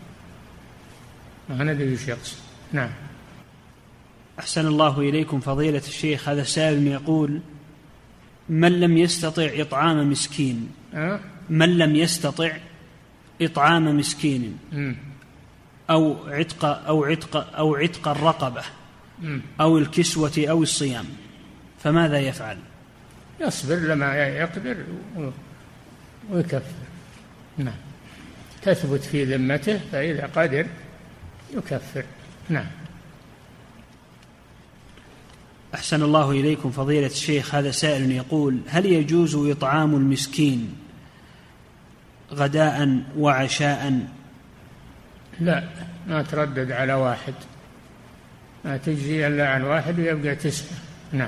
ما ندري وش يقصد. نعم. أحسن الله إليكم فضيلة الشيخ، هذا سائل يقول: من لم يستطع إطعام مسكين أه؟ من لم يستطع إطعام مسكين م. أو عتق أو عتق أو عتق الرقبة م. أو الكسوة أو الصيام، فماذا يفعل؟ يصبر لما يقدر ويكفر. نعم. تثبت في ذمته، فإذا قدر يكفر. نعم. أحسن الله إليكم فضيلة الشيخ، هذا سائل يقول: هل يجوز إطعام المسكين غداء وعشاء؟ لا، ما تردد على واحد، ما تجزي إلا عن واحد ويبقى تسعة. نعم.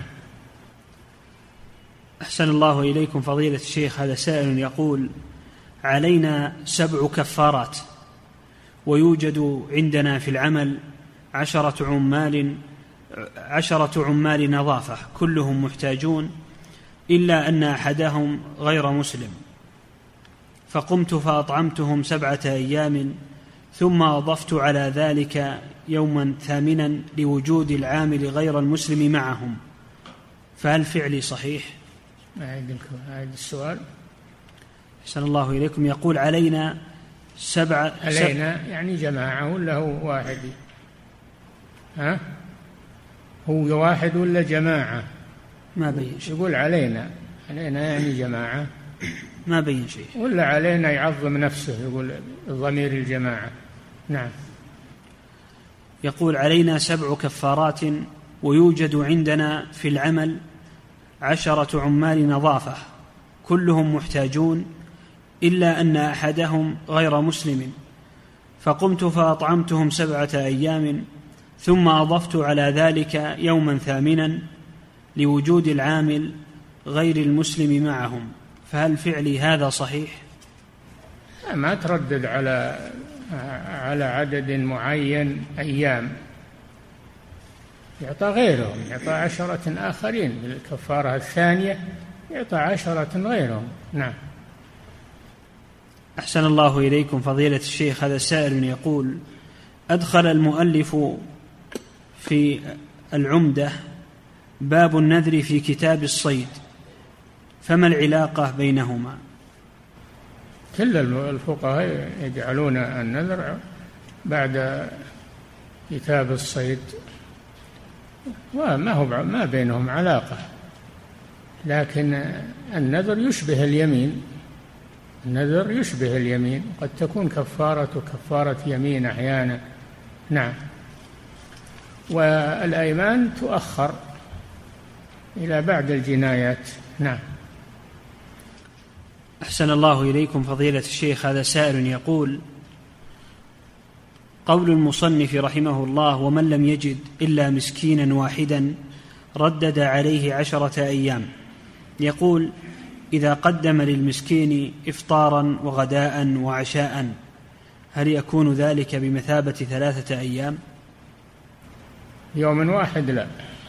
أحسن الله إليكم فضيلة الشيخ، هذا سائل يقول: علينا سبع كفارات، ويوجد عندنا في العمل عشرة عمال عشرة عمال نظافة كلهم محتاجون إلا أن أحدهم غير مسلم، فقمت فأطعمتهم سبعة أيام ثم أضفت على ذلك يوما ثامنا لوجود العامل غير المسلم معهم، فهل فعلي صحيح؟ أعيد السؤال. أحسن الله إليكم، يقول: علينا سبعة علينا يعني جماعة ولا هو واحد؟ ها؟ هو واحد ولا جماعة؟ ما بين شيء. يقول علينا، علينا يعني جماعة، ما بين شيء. ولا علينا يعظم نفسه يقول ضمير الجماعة. نعم. يقول: علينا سبع كفارات، ويوجد عندنا في العمل عشرة عمال نظافة كلهم محتاجون إلا أن أحدهم غير مسلم، فقمت فأطعمتهم سبعة أيام ثم أضفت على ذلك يوما ثامنا لوجود العامل غير المسلم معهم، فهل فعلي هذا صحيح؟ ما تردد على على عدد معين أيام، يعطى غيرهم، يعطى عشرة آخرين بالكفارة الثانية، يعطى عشرة غيرهم. نعم. أحسن الله إليكم فضيلة الشيخ. هذا سائل يقول: أدخل المؤلف في العمدة باب النذر في كتاب الصيد، فما العلاقة بينهما؟ كل الفقهاء يجعلون النذر بعد كتاب الصيد، وما هو ما بينهم علاقة، لكن النذر يشبه اليمين، النذر يشبه اليمين، قد تكون كفارة كفارة يمين أحيانا. نعم. والأيمان تؤخر إلى بعد الجنايات. نعم. أحسن الله إليكم فضيلة الشيخ. هذا سائل يقول: قول المصنف رحمه الله: ومن لم يجد إلا مسكينا واحدا ردد عليه عشرة أيام، يقول: إذا قدم للمسكين إفطارا وغداء وعشاء هل يكون ذلك بمثابة ثلاثة أيام؟ يوم واحد لا،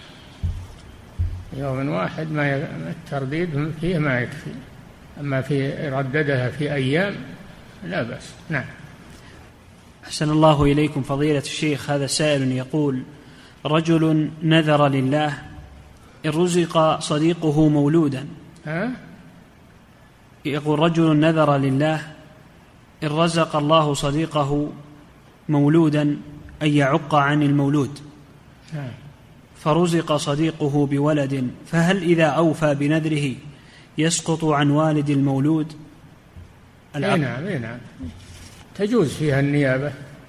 يوم واحد ما الترديد فيه ما يكفي، أما في رددها في أيام لا بأس. نعم. أحسن الله إليكم فضيلة الشيخ. هذا سائل يقول: رجل نذر لله إن رزق صديقه مولودا. ها؟ يقول: رجل نذر لله إن رزق الله صديقه مولودا أن يعق عن المولود، فرزق صديقه بولد، فهل إذا أوفى بنذره يسقط عن والد المولود العقد؟ نعم نعم، تجوز فيها النيابة،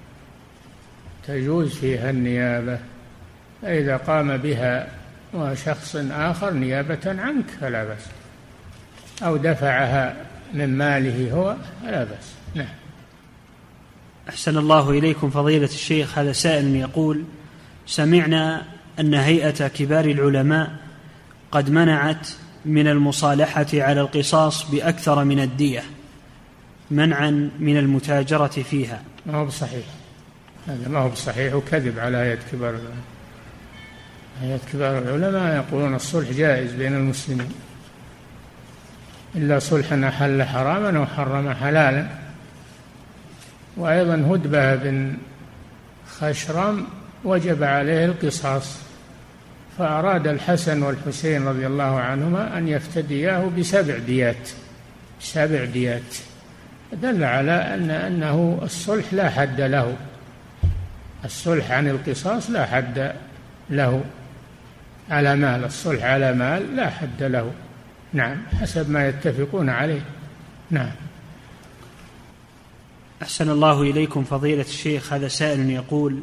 تجوز فيها النيابة إذا قام بها وشخص آخر نيابة عنك فلا بأس، أو دفعها من ماله هو فلا بأس. نعم. أحسن الله إليكم فضيلة الشيخ. هذا سائل يقول: سمعنا أن هيئة كبار العلماء قد منعت من المصالحة على القصاص بأكثر من الدية منعا من المتاجرة فيها. ما هو بصحيح، هذا ما هو بصحيح وكذب على هيئة كبار العلماء. هيئة كبار العلماء يقولون الصلح جائز بين المسلمين، إلا صلحا أحل حراما وحرم حلالا. وأيضا هدبة بن خشرم وجب عليه القصاص، فأراد الحسن والحسين رضي الله عنهما أن يفتدياه بسبع ديات، سبع ديات، دل على أن أنه الصلح لا حد له، الصلح عن القصاص لا حد له، على مال، الصلح على مال لا حد له. نعم، حسب ما يتفقون عليه. نعم. أحسن الله إليكم فضيلة الشيخ. هذا سائل يقول: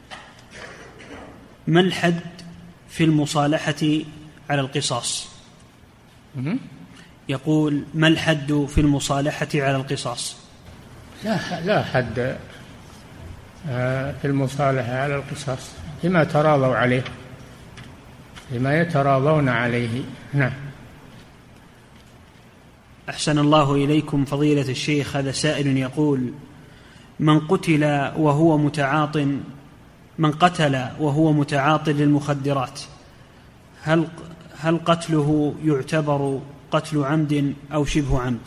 ما الحد في المصالحة على القصاص؟ يقول: ما الحد في المصالحة على القصاص؟ لا لا حد في المصالحة على القصاص، فيما تراضوا عليه، فيما يتراضون عليه. نعم. أحسن الله إليكم فضيلة الشيخ. هذا سائل يقول: من قتل وهو متعاط من قتل وهو متعاط للمخدرات هل هل قتله يعتبر قتل عمد أو شبه عمد؟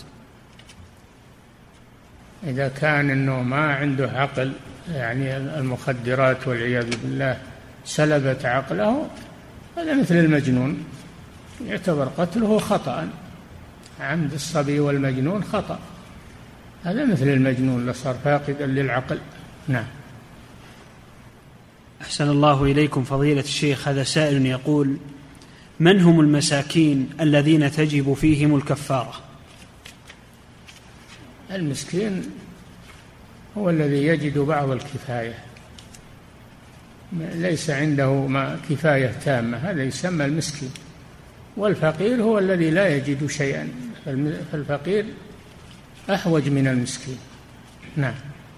إذا كان إنه ما عنده عقل، يعني المخدرات والعياذ بالله سلبت عقله، هذا مثل المجنون، يعتبر قتله خطأ، عمد الصبي والمجنون خطأ، هذا مثل المجنون لصار فاقدا للعقل. نعم. أحسن الله إليكم فضيلة الشيخ. هذا سائل يقول: من هم المساكين الذين تجب فيهم الكفارة؟ المسكين هو الذي يجد بعض الكفاية، ليس عنده ما كفاية تامة، هذا يسمى المسكين. والفقير هو الذي لا يجد شيئا، فالفقير أحوج من المسكين. نعم.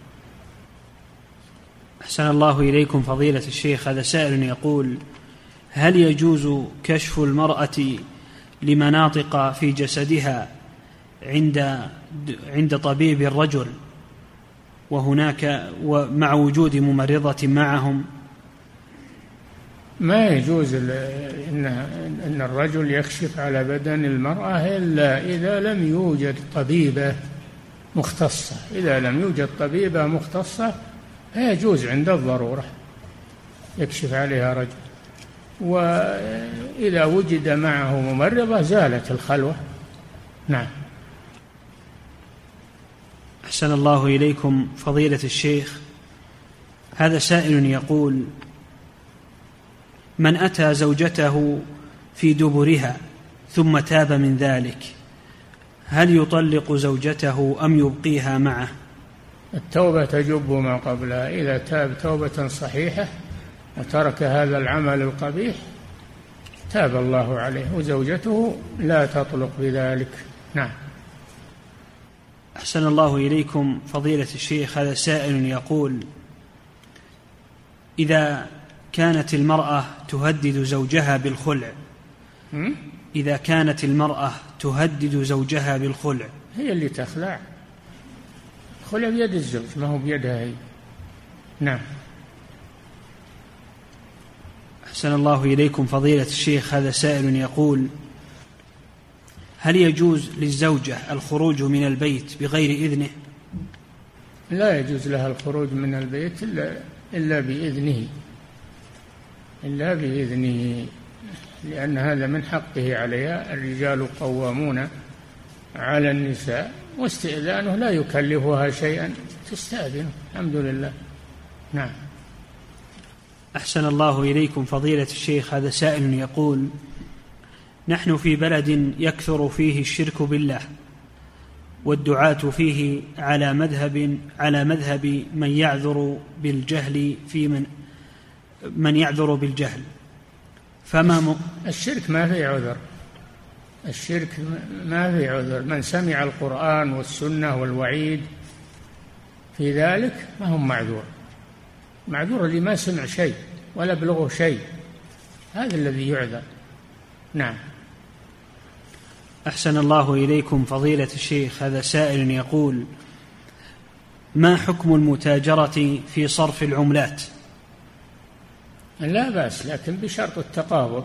أحسن الله إليكم فضيلة الشيخ. هذا سائل يقول: هل يجوز كشف المرأة لمناطق في جسدها عند عند طبيب الرجل وهناك ومع وجود ممرضة معهم؟ ما يجوز إن إن الرجل يكشف على بدن المرأة إلا إذا لم يوجد طبيبة مختصة. إذا لم يوجد طبيبة مختصة يجوز عند الضرورة يكشف عليها رجل، وإذا وجد معه ممرضة زالت الخلوة. نعم. أحسن الله إليكم فضيلة الشيخ، هذا سائل يقول: من أتى زوجته في دبرها ثم تاب من ذلك هل يطلق زوجته أم يبقيها معه؟ التوبة تجب ما قبلها. إذا تاب توبة صحيحة وترك هذا العمل القبيح تاب الله عليه، وزوجته لا تطلق بذلك. نعم. أحسن الله إليكم فضيلة الشيخ، هذا سائل يقول: إذا كانت المرأة تهدد زوجها بالخلع إذا كانت المرأة تهدد زوجها بالخلع هي اللي تخلع. الخلع بيد الزوج ما هو بيدها هي. نعم. أحسن الله إليكم فضيلة الشيخ، هذا سائل يقول: هل يجوز للزوجة الخروج من البيت بغير إذنه؟ لا يجوز لها الخروج من البيت إلا, إلا بإذنه إلا بإذنه لأن هذا من حقه عليها. الرجال قوامون على النساء، واستئذانه لا يكلفها شيئا، تستأذنه. الحمد لله. نعم. أحسن الله إليكم فضيلة الشيخ، هذا سائل يقول: نحن في بلد يكثر فيه الشرك بالله والدعاة فيه على مذهب على مذهب من يعذر بالجهل في من من يعذر بالجهل، فما م... الشرك ما في عذر. الشرك ما في عذر. من سمع القرآن والسنة والوعيد في ذلك ما هم معذور. معذور اللي ما سمع شيء ولا بلغه شيء، هذا الذي يعذر. نعم. أحسن الله إليكم فضيلة الشيخ، هذا سائل يقول: ما حكم المتاجرة في صرف العملات؟ لا بأس، لكن بشرط التقابض.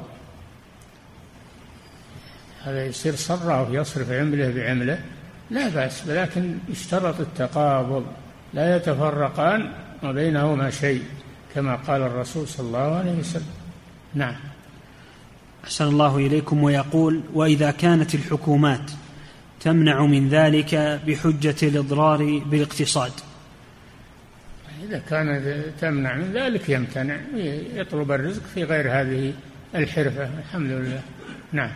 هذا يصير صراف يصرف عمله بعمله لا بأس، ولكن يشترط التقابض، لا يتفرقان وبينهما شيء كما قال الرسول صلى الله عليه وسلم. نعم. أحسن الله إليكم، ويقول: وإذا كانت الحكومات تمنع من ذلك بحجة الإضرار بالاقتصاد؟ إذا كانت تمنع من ذلك يمتنع، يطلب الرزق في غير هذه الحرفة. الحمد لله. نعم.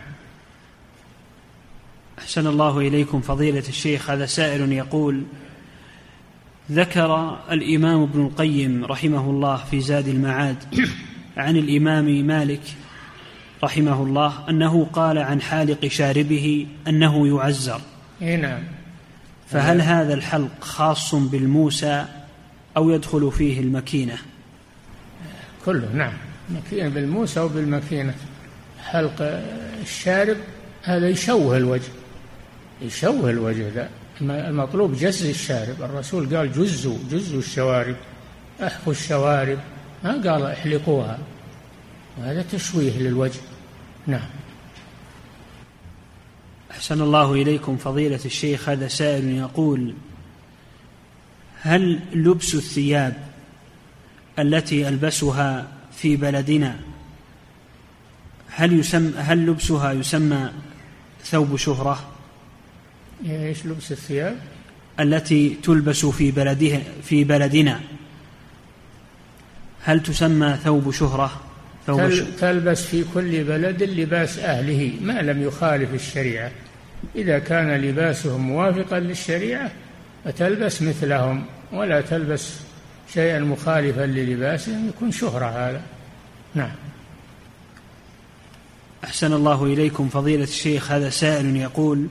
أحسن الله إليكم فضيلة الشيخ، هذا سائل يقول: ذكر الإمام ابن القيم رحمه الله في زاد المعاد عن الإمام مالك رحمه الله أنه قال عن حالق شاربه أنه يعزر. نعم. فهل هذا الحلق خاص بالموسى أو يدخل فيه المكينة؟ كله. نعم. مكينة بالموسى وبالمكينة. حلق الشارب هذا يشوه الوجه، يشوه الوجه. ذا المطلوب جز الشارب. الرسول قال جزوا جزوا الشوارب، احفوا الشوارب، ما قال احلقوها، وهذا تشويه للوجه. نعم. أحسن الله إليكم فضيلة الشيخ، هذا سائل يقول: هل لبس الثياب التي ألبسها في بلدنا هل يسمى هل لبسها يسمى ثوب شهرة؟ ايش لبس الثياب التي تلبس في بلده في بلدنا هل تسمى ثوب شهرة؟ ثوب ش... تلبس في كل بلد لباس أهله ما لم يخالف الشريعة. إذا كان لباسهم موافقا للشريعة فتلبس مثلهم، ولا تلبس شيئا مخالفا للباسهم، يكون شهرة هذا. نعم. أحسن الله إليكم فضيلة الشيخ، هذا سائل يقول: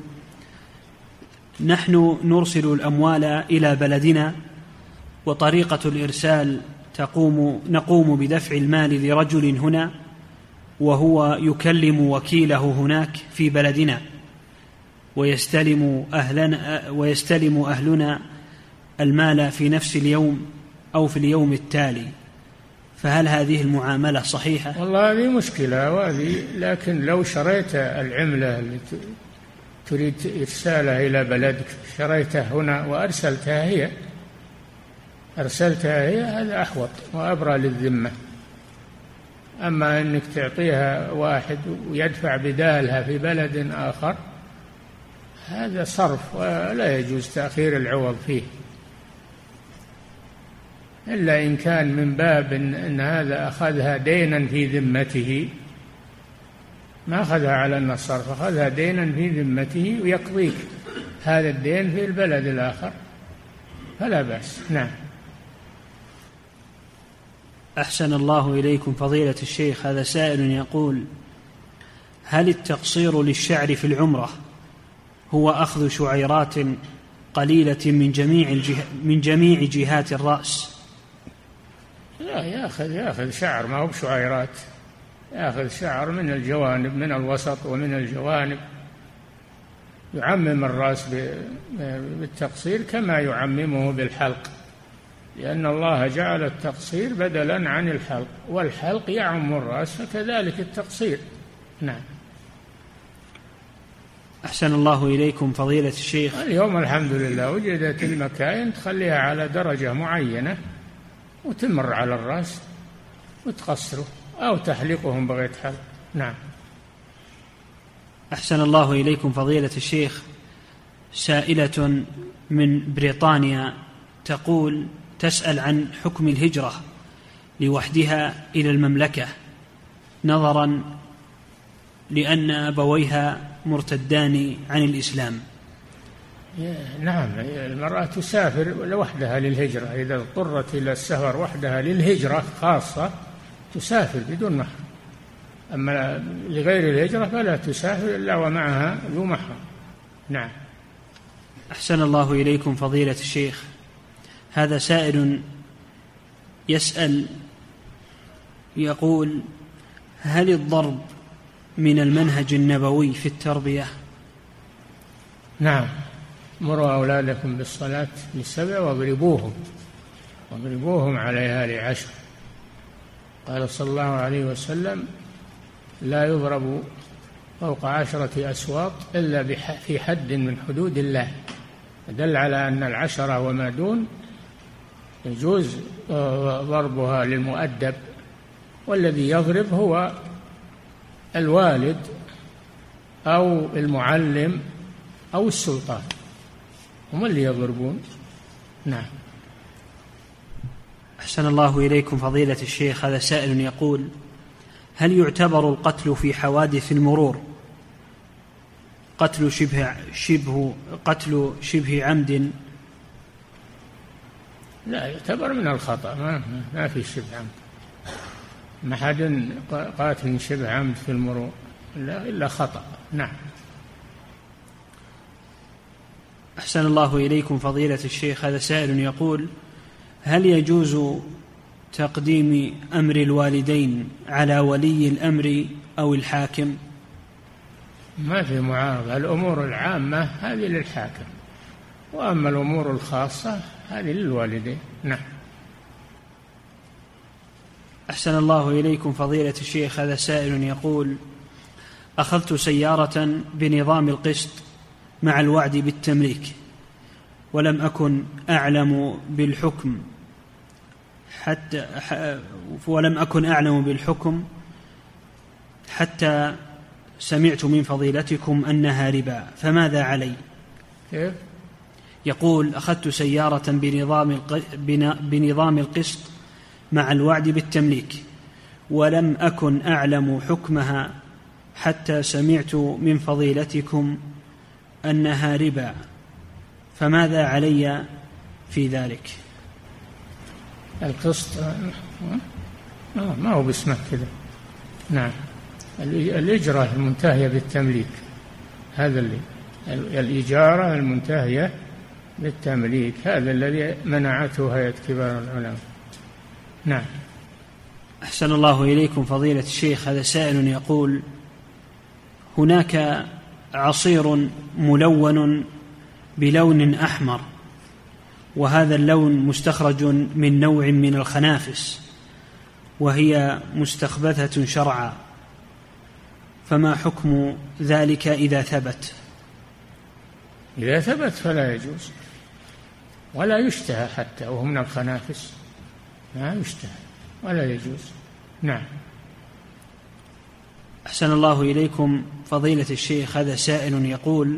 نحن نرسل الأموال إلى بلدنا، وطريقة الإرسال تقوم نقوم بدفع المال لرجل هنا وهو يكلم وكيله هناك في بلدنا، ويستلم أهلنا, ويستلم أهلنا المال في نفس اليوم أو في اليوم التالي، فهل هذه المعاملة صحيحة؟ والله هذه مشكلة وهذه، لكن لو شريت العملة اللي تريد إرسالها إلى بلدك، شريتها هنا وأرسلتها هي أرسلتها هي هذا أحوط وأبرى للذمة. أما أنك تعطيها واحد ويدفع بدالها في بلد آخر، هذا صرف ولا يجوز تأخير العوض فيه، إلا إن كان من باب إن, إن هذا أخذها دينا في ذمته، ما أخذها على أن الصرف، أخذها دينا في ذمته ويقضيك هذا الدين في البلد الآخر فلا بأس. نعم. أحسن الله إليكم فضيلة الشيخ، هذا سائل يقول: هل التقصير للشعر في العمرة هو أخذ شعيرات قليلة من جميع الجه... من جميع جهات الرأس؟ لا، يأخذ يأخذ شعر، ما هو بشعيرات، يأخذ شعر من الجوانب، من الوسط ومن الجوانب، يعمم الرأس بالتقصير كما يعممه بالحلق، لأن الله جعل التقصير بدلا عن الحلق، والحلق يعم الرأس، فكذلك التقصير. نعم. أحسن الله إليكم فضيلة الشيخ، اليوم الحمد لله وجدت المكاين تخليها على درجة معينة وتمر على الرأس وتقصره أو تحلقهم بغير حلق. نعم. أحسن الله إليكم فضيلة الشيخ، سائلة من بريطانيا تقول تسأل عن حكم الهجرة لوحدها إلى المملكة، نظرا لأن أبويها مرتدان عن الإسلام. نعم، المرأة تسافر لوحدها للهجرة، إذا اضطرت إلى السفر وحدها للهجرة خاصة تسافر بدون محرم، أما لغير الهجرة فلا تسافر إلا ومعها ذو محرم. نعم. أحسن الله إليكم فضيلة الشيخ، هذا سائل يسأل يقول: هل الضرب من المنهج النبوي في التربية؟ نعم، مروا أولادكم بالصلاة لسبع واضربوهم واضربوهم عليها لعشر. قال صلى الله عليه وسلم: لا يضرب فوق عشرة أسواط إلا في حد من حدود الله، دل على أن العشرة وما دون يجوز ضربها للمؤدب، والذي يضرب هو الوالد أو المعلم أو السلطان، هم اللي يضربون. نعم. أحسن الله إليكم فضيلة الشيخ، هذا سائل يقول: هل يعتبر القتل في حوادث المرور قتل شبه شبه قتل شبه عمد؟ لا، يعتبر من الخطأ، ما, ما في شبه عمد، ما حد قاتل شبه عمد في المرور إلا خطأ. نعم. أحسن الله إليكم فضيلة الشيخ، هذا سائل يقول: هل يجوز تقديم أمر الوالدين على ولي الأمر أو الحاكم؟ ما في معارضة، الأمور العامة هذه للحاكم، وأما الأمور الخاصة هذه للوالدين. نعم. أحسن الله إليكم فضيلة الشيخ، هذا سائل يقول: أخذت سيارة بنظام القسط مع الوعد بالتمليك، ولم أكن أعلم بالحكم حتى ولم أكن أعلم بالحكم حتى سمعت من فضيلتكم أنها ربا، فماذا علي؟ كيف؟ يقول: أخذت سيارة بنظام بنظام القسط مع الوعد بالتمليك، ولم أكن أعلم حكمها حتى سمعت من فضيلتكم أنها ربا، فماذا علي في ذلك؟ القسط ما هو باسمه كذا. نعم، الإجارة المنتهية بالتمليك، هذا اللي الإجارة المنتهية بالتمليك، هذا الذي منعته هيئة كبار العلماء. نعم. أحسن الله إليكم فضيلة الشيخ، هذا سائل يقول: هناك عصير ملون بلون أحمر، وهذا اللون مستخرج من نوع من الخنافس وهي مستخبثة شرعا، فما حكم ذلك إذا ثبت؟ إذا ثبت فلا يجوز ولا يشتهى حتى وهو من الخنافس، لا يشتهى ولا يجوز. نعم. أحسن الله إليكم فضيلة الشيخ، هذا سائل يقول: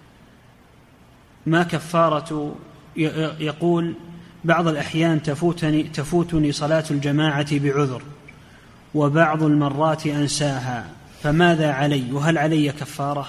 ما كفارة، يقول بعض الأحيان تفوتني, تفوتني صلاة الجماعة بعذر، وبعض المرات أنساها، فماذا علي؟ وهل علي كفارة؟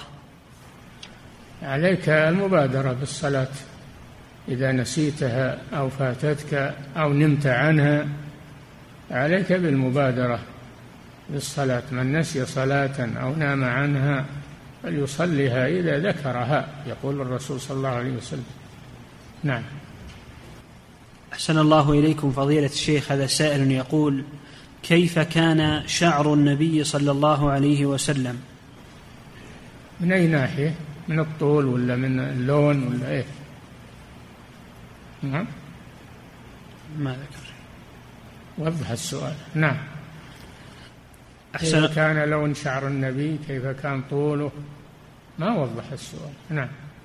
عليك المبادرة بالصلاة إذا نسيتها أو فاتتك أو نمت عنها، عليك بالمبادرة بالصلاة. من نسي صلاة أو نام عنها فليصليها إذا ذكرها، يقول الرسول صلى الله عليه وسلم. نعم. أحسن الله إليكم فضيلة الشيخ، هذا سائل يقول: كيف كان شعر النبي صلى الله عليه وسلم؟ من أي ناحية؟ من الطول ولا من اللون ولا إيه؟ نعم. ما ذكر. وضح السؤال. نعم. أحسن. كيف كان لون شعر النبي، كيف كان طوله، ما وضح السؤال. نعم.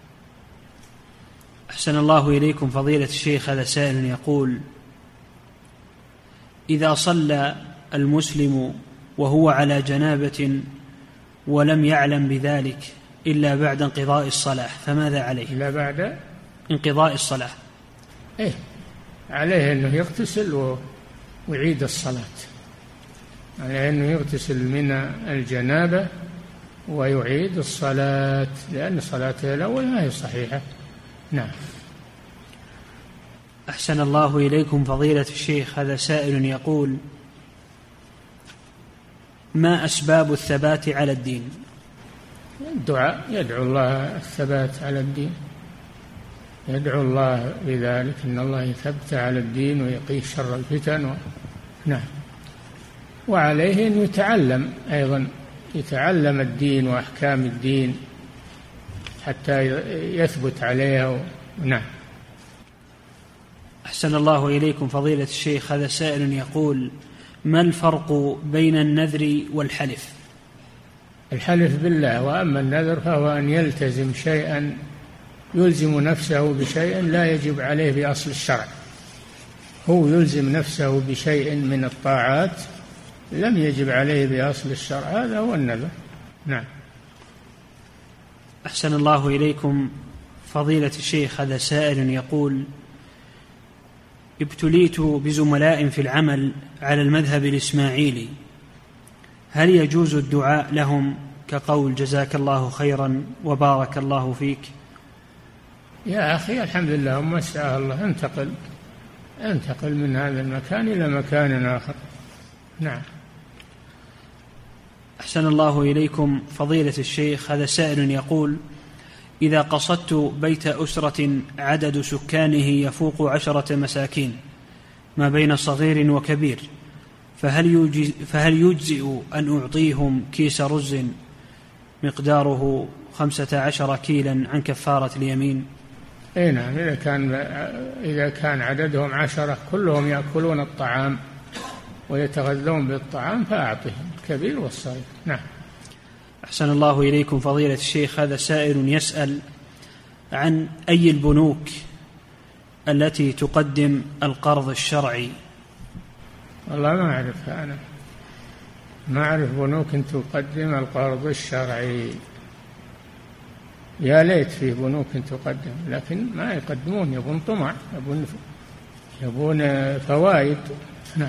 أحسن الله إليكم فضيلة الشيخ، هذا سائل يقول: إذا صلى المسلم وهو على جنابة ولم يعلم بذلك إلا بعد انقضاء الصلاة، فماذا عليه؟ إلا بعد انقضاء الصلاة. إيه، عليه أنه يغتسل ويعيد الصلاة، عليه أنه يغتسل من الجنابة ويعيد الصلاة، لأن صلاته الأول ما هي صحيحة. نعم. أحسن الله إليكم فضيلة الشيخ، هذا سائل يقول: ما أسباب الثبات على الدين؟ الدعاء، يدعو الله الثبات على الدين، يدعو الله بذلك، إن الله يثبت على الدين ويقيه شر الفتن و... نعم. وعليه أن يتعلم أيضا، يتعلم الدين وأحكام الدين حتى يثبت عليها و... نعم. أحسن الله إليكم فضيلة الشيخ، هذا سائل يقول: ما الفرق بين النذر والحلف؟ الحلف بالله، وأما النذر فهو أن يلتزم شيئا، يلزم نفسه بشيء لا يجب عليه بأصل الشرع، هو يلزم نفسه بشيء من الطاعات لم يجب عليه بأصل الشرع، هذا هو النذر. نعم. أحسن الله إليكم فضيلة الشيخ، هذا سائل يقول: ابتليت بزملاء في العمل على المذهب الإسماعيلي، هل يجوز الدعاء لهم كقول جزاك الله خيرا وبارك الله فيك؟ يا أخي الحمد لله، وما شاء الله، انتقل انتقل من هذا المكان إلى مكان آخر. نعم. أحسن الله إليكم فضيلة الشيخ، هذا سائل يقول: إذا قصدت بيت أسرة عدد سكانه يفوق عشرة مساكين ما بين صغير وكبير، فهل يجزئ, فهل يجزئ أن أعطيهم كيس رز مقداره خمسة عشر كيلا عن كفارة اليمين؟ أي نعم، إذا كان إذا كان عددهم عشرة كلهم يأكلون الطعام ويتغذون بالطعام فأعطهم الكبير والصغير. نعم. أحسن الله إليكم فضيلة الشيخ، هذا سائل يسأل عن أي البنوك التي تقدم القرض الشرعي. والله ما أعرفها، أنا ما أعرف بنوك تقدم القرض الشرعي، يا ليت فيه بنوك تقدم، لكن ما يقدمون، يبون طمع، يبون يبون فوائد. نعم.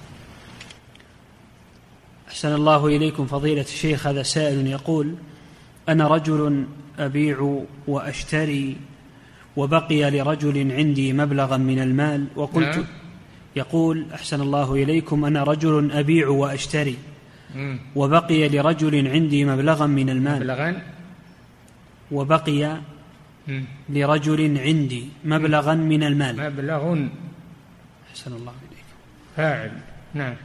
أحسن الله إليكم فضيلة الشيخ، هذا سائل يقول: أنا رجل أبيع وأشتري وبقي لرجل عندي مبلغا من المال وقلت نعم. يقول: أحسن الله إليكم، أنا رجل أبيع وأشتري مم. وبقي لرجل عندي مبلغا من المال مبلغا وبقي مم. لرجل عندي مبلغا من المال مبلغ أحسن الله إليكم فاعل. نعم.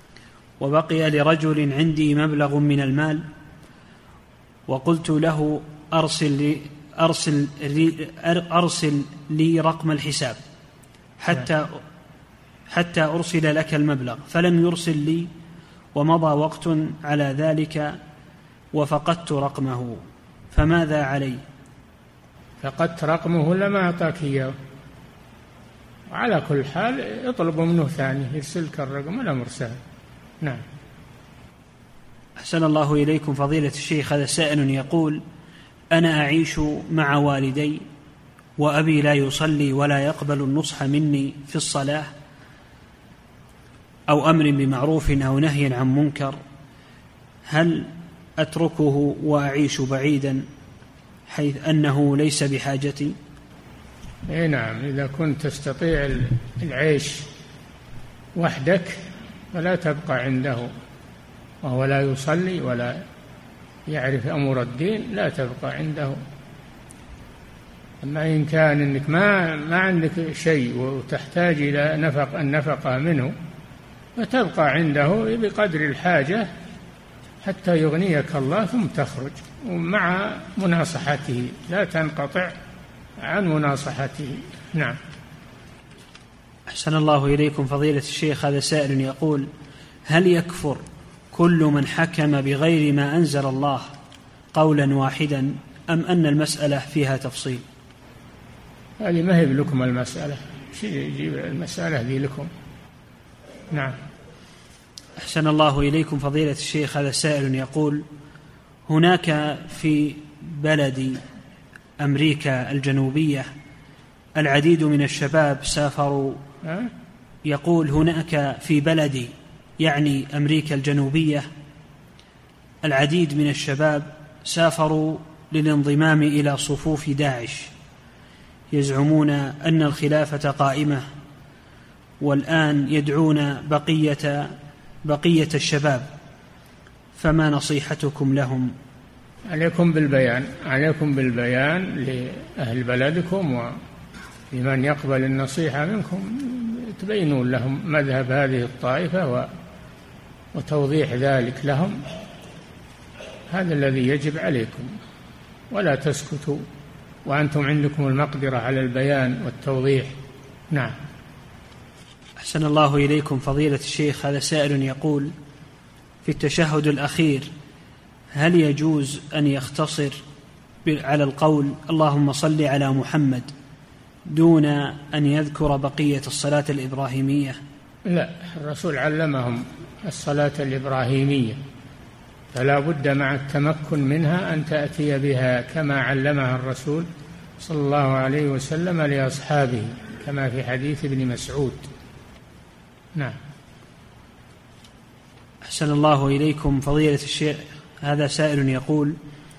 وبقي لرجل عندي مبلغ من المال وقلت له أرسل لي أرسل لي, أرسل لي رقم الحساب حتى حتى أرسل لك المبلغ، فلم يرسل لي ومضى وقت على ذلك وفقدت رقمه، فماذا علي؟ فقدت رقمه لما أعطاك إياه، على كل حال اطلب منه ثاني يرسلك الرقم ولا مرسل. نعم. أحسن الله إليكم فضيلة الشيخ، هذا سائل يقول: أنا أعيش مع والدي وأبي لا يصلي ولا يقبل النصح مني في الصلاة أو أمر بمعروف أو نهي عن منكر، هل أتركه وأعيش بعيدا حيث أنه ليس بحاجتي؟ إيه نعم، إذا كنت تستطيع العيش وحدك فلا تبقى عنده وهو لا يصلي ولا يعرف أمور الدين، لا تبقى عنده. أما إن كان إنك ما ما عندك شيء وتحتاج إلى نفق النفقة منه فتبقى عنده بقدر الحاجة حتى يغنيك الله ثم تخرج، ومع مناصحته لا تنقطع عن مناصحته. نعم. أحسن الله إليكم فضيلة الشيخ، هذا سائل يقول: هل يكفر كل من حكم بغير ما أنزل الله قولا واحدا، أم أن المسألة فيها تفصيل؟ هذه ما هي لكم المسألة، شيء يجيب المسألة ذي لكم. نعم. أحسن الله إليكم فضيلة الشيخ، هذا سائل يقول: هناك في بلد أمريكا الجنوبية العديد من الشباب سافروا. يقول: هناك في بلدي يعني أمريكا الجنوبية العديد من الشباب سافروا للانضمام إلى صفوف داعش، يزعمون أن الخلافة قائمة، والآن يدعون بقية بقية الشباب، فما نصيحتكم لهم؟ عليكم بالبيان عليكم بالبيان لأهل بلدكم ولمن يقبل النصيحة منكم، تبينون لهم مذهب هذه الطائفة وتوضيح ذلك لهم، هذا الذي يجب عليكم، ولا تسكتوا وأنتم عندكم المقدرة على البيان والتوضيح. نعم. أحسن الله إليكم فضيلة الشيخ، هذا سائل يقول: في التشهد الأخير هل يجوز أن يختصر على القول اللهم صل على محمد دون أن يذكر بقية الصلاة الإبراهيمية؟ لا، الرسول علمهم الصلاة الإبراهيمية، فلا بد مع التمكن منها أن تأتي بها كما علمها الرسول صلى الله عليه وسلم لأصحابه، كما في حديث ابن مسعود. نعم. أحسن الله إليكم فضيلة الشيخ، هذا سائل يقول: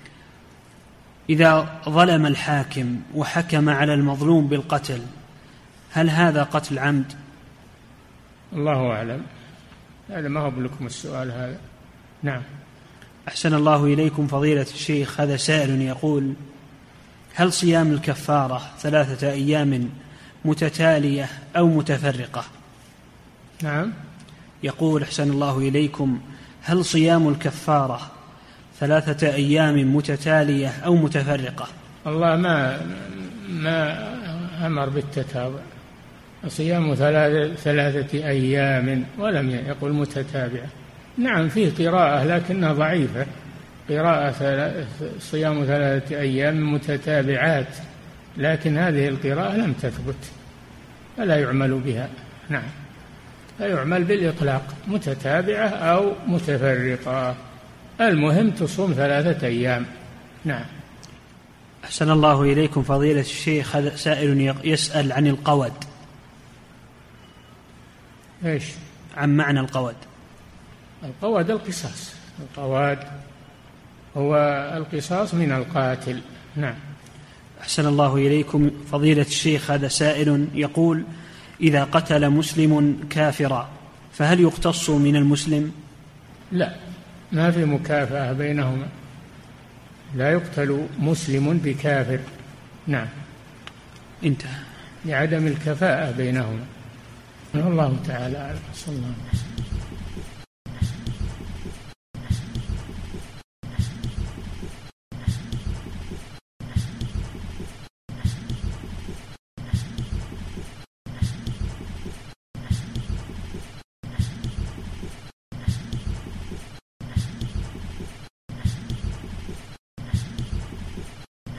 إذا ظلم الحاكم وحكم على المظلوم بالقتل هل هذا قتل عمد؟ الله أعلم، هذا ما هو لكم السؤال هذا. نعم. أحسن الله إليكم فضيلة الشيخ، هذا سائل يقول: هل صيام الكفارة ثلاثة أيام متتالية أو متفرقة؟ نعم. يقول: أحسن الله إليكم، هل صيام الكفارة ثلاثة أيام متتالية أو متفرقة؟ الله ما ما أمر بالتتابع، صيام ثلاثة أيام ولم يقل متتابعة. نعم، فيه قراءة لكنها ضعيفة، قراءة صيام ثلاثة أيام متتابعات، لكن هذه القراءة لم تثبت فلا يعمل بها. نعم، لا يعمل بالإطلاق، متتابعة أو متفرقة، المهم تصوم ثلاثة أيام. نعم. أحسن الله إليكم فضيلة الشيخ، هذا سائل يسأل عن القود. إيش؟ عن معنى القود. القود القصاص، القواد هو القصاص من القاتل. نعم. أحسن الله إليكم فضيلة الشيخ، هذا سائل يقول: إذا قتل مسلم كافرا فهل يقتص من المسلم؟ لا، ما في مكافأة بينهما، لا يقتل مسلم بكافر. نعم. انتهى. لعدم الكفاءة بينهما. الله تعالى أعلم. صلى الله عليه وسلم.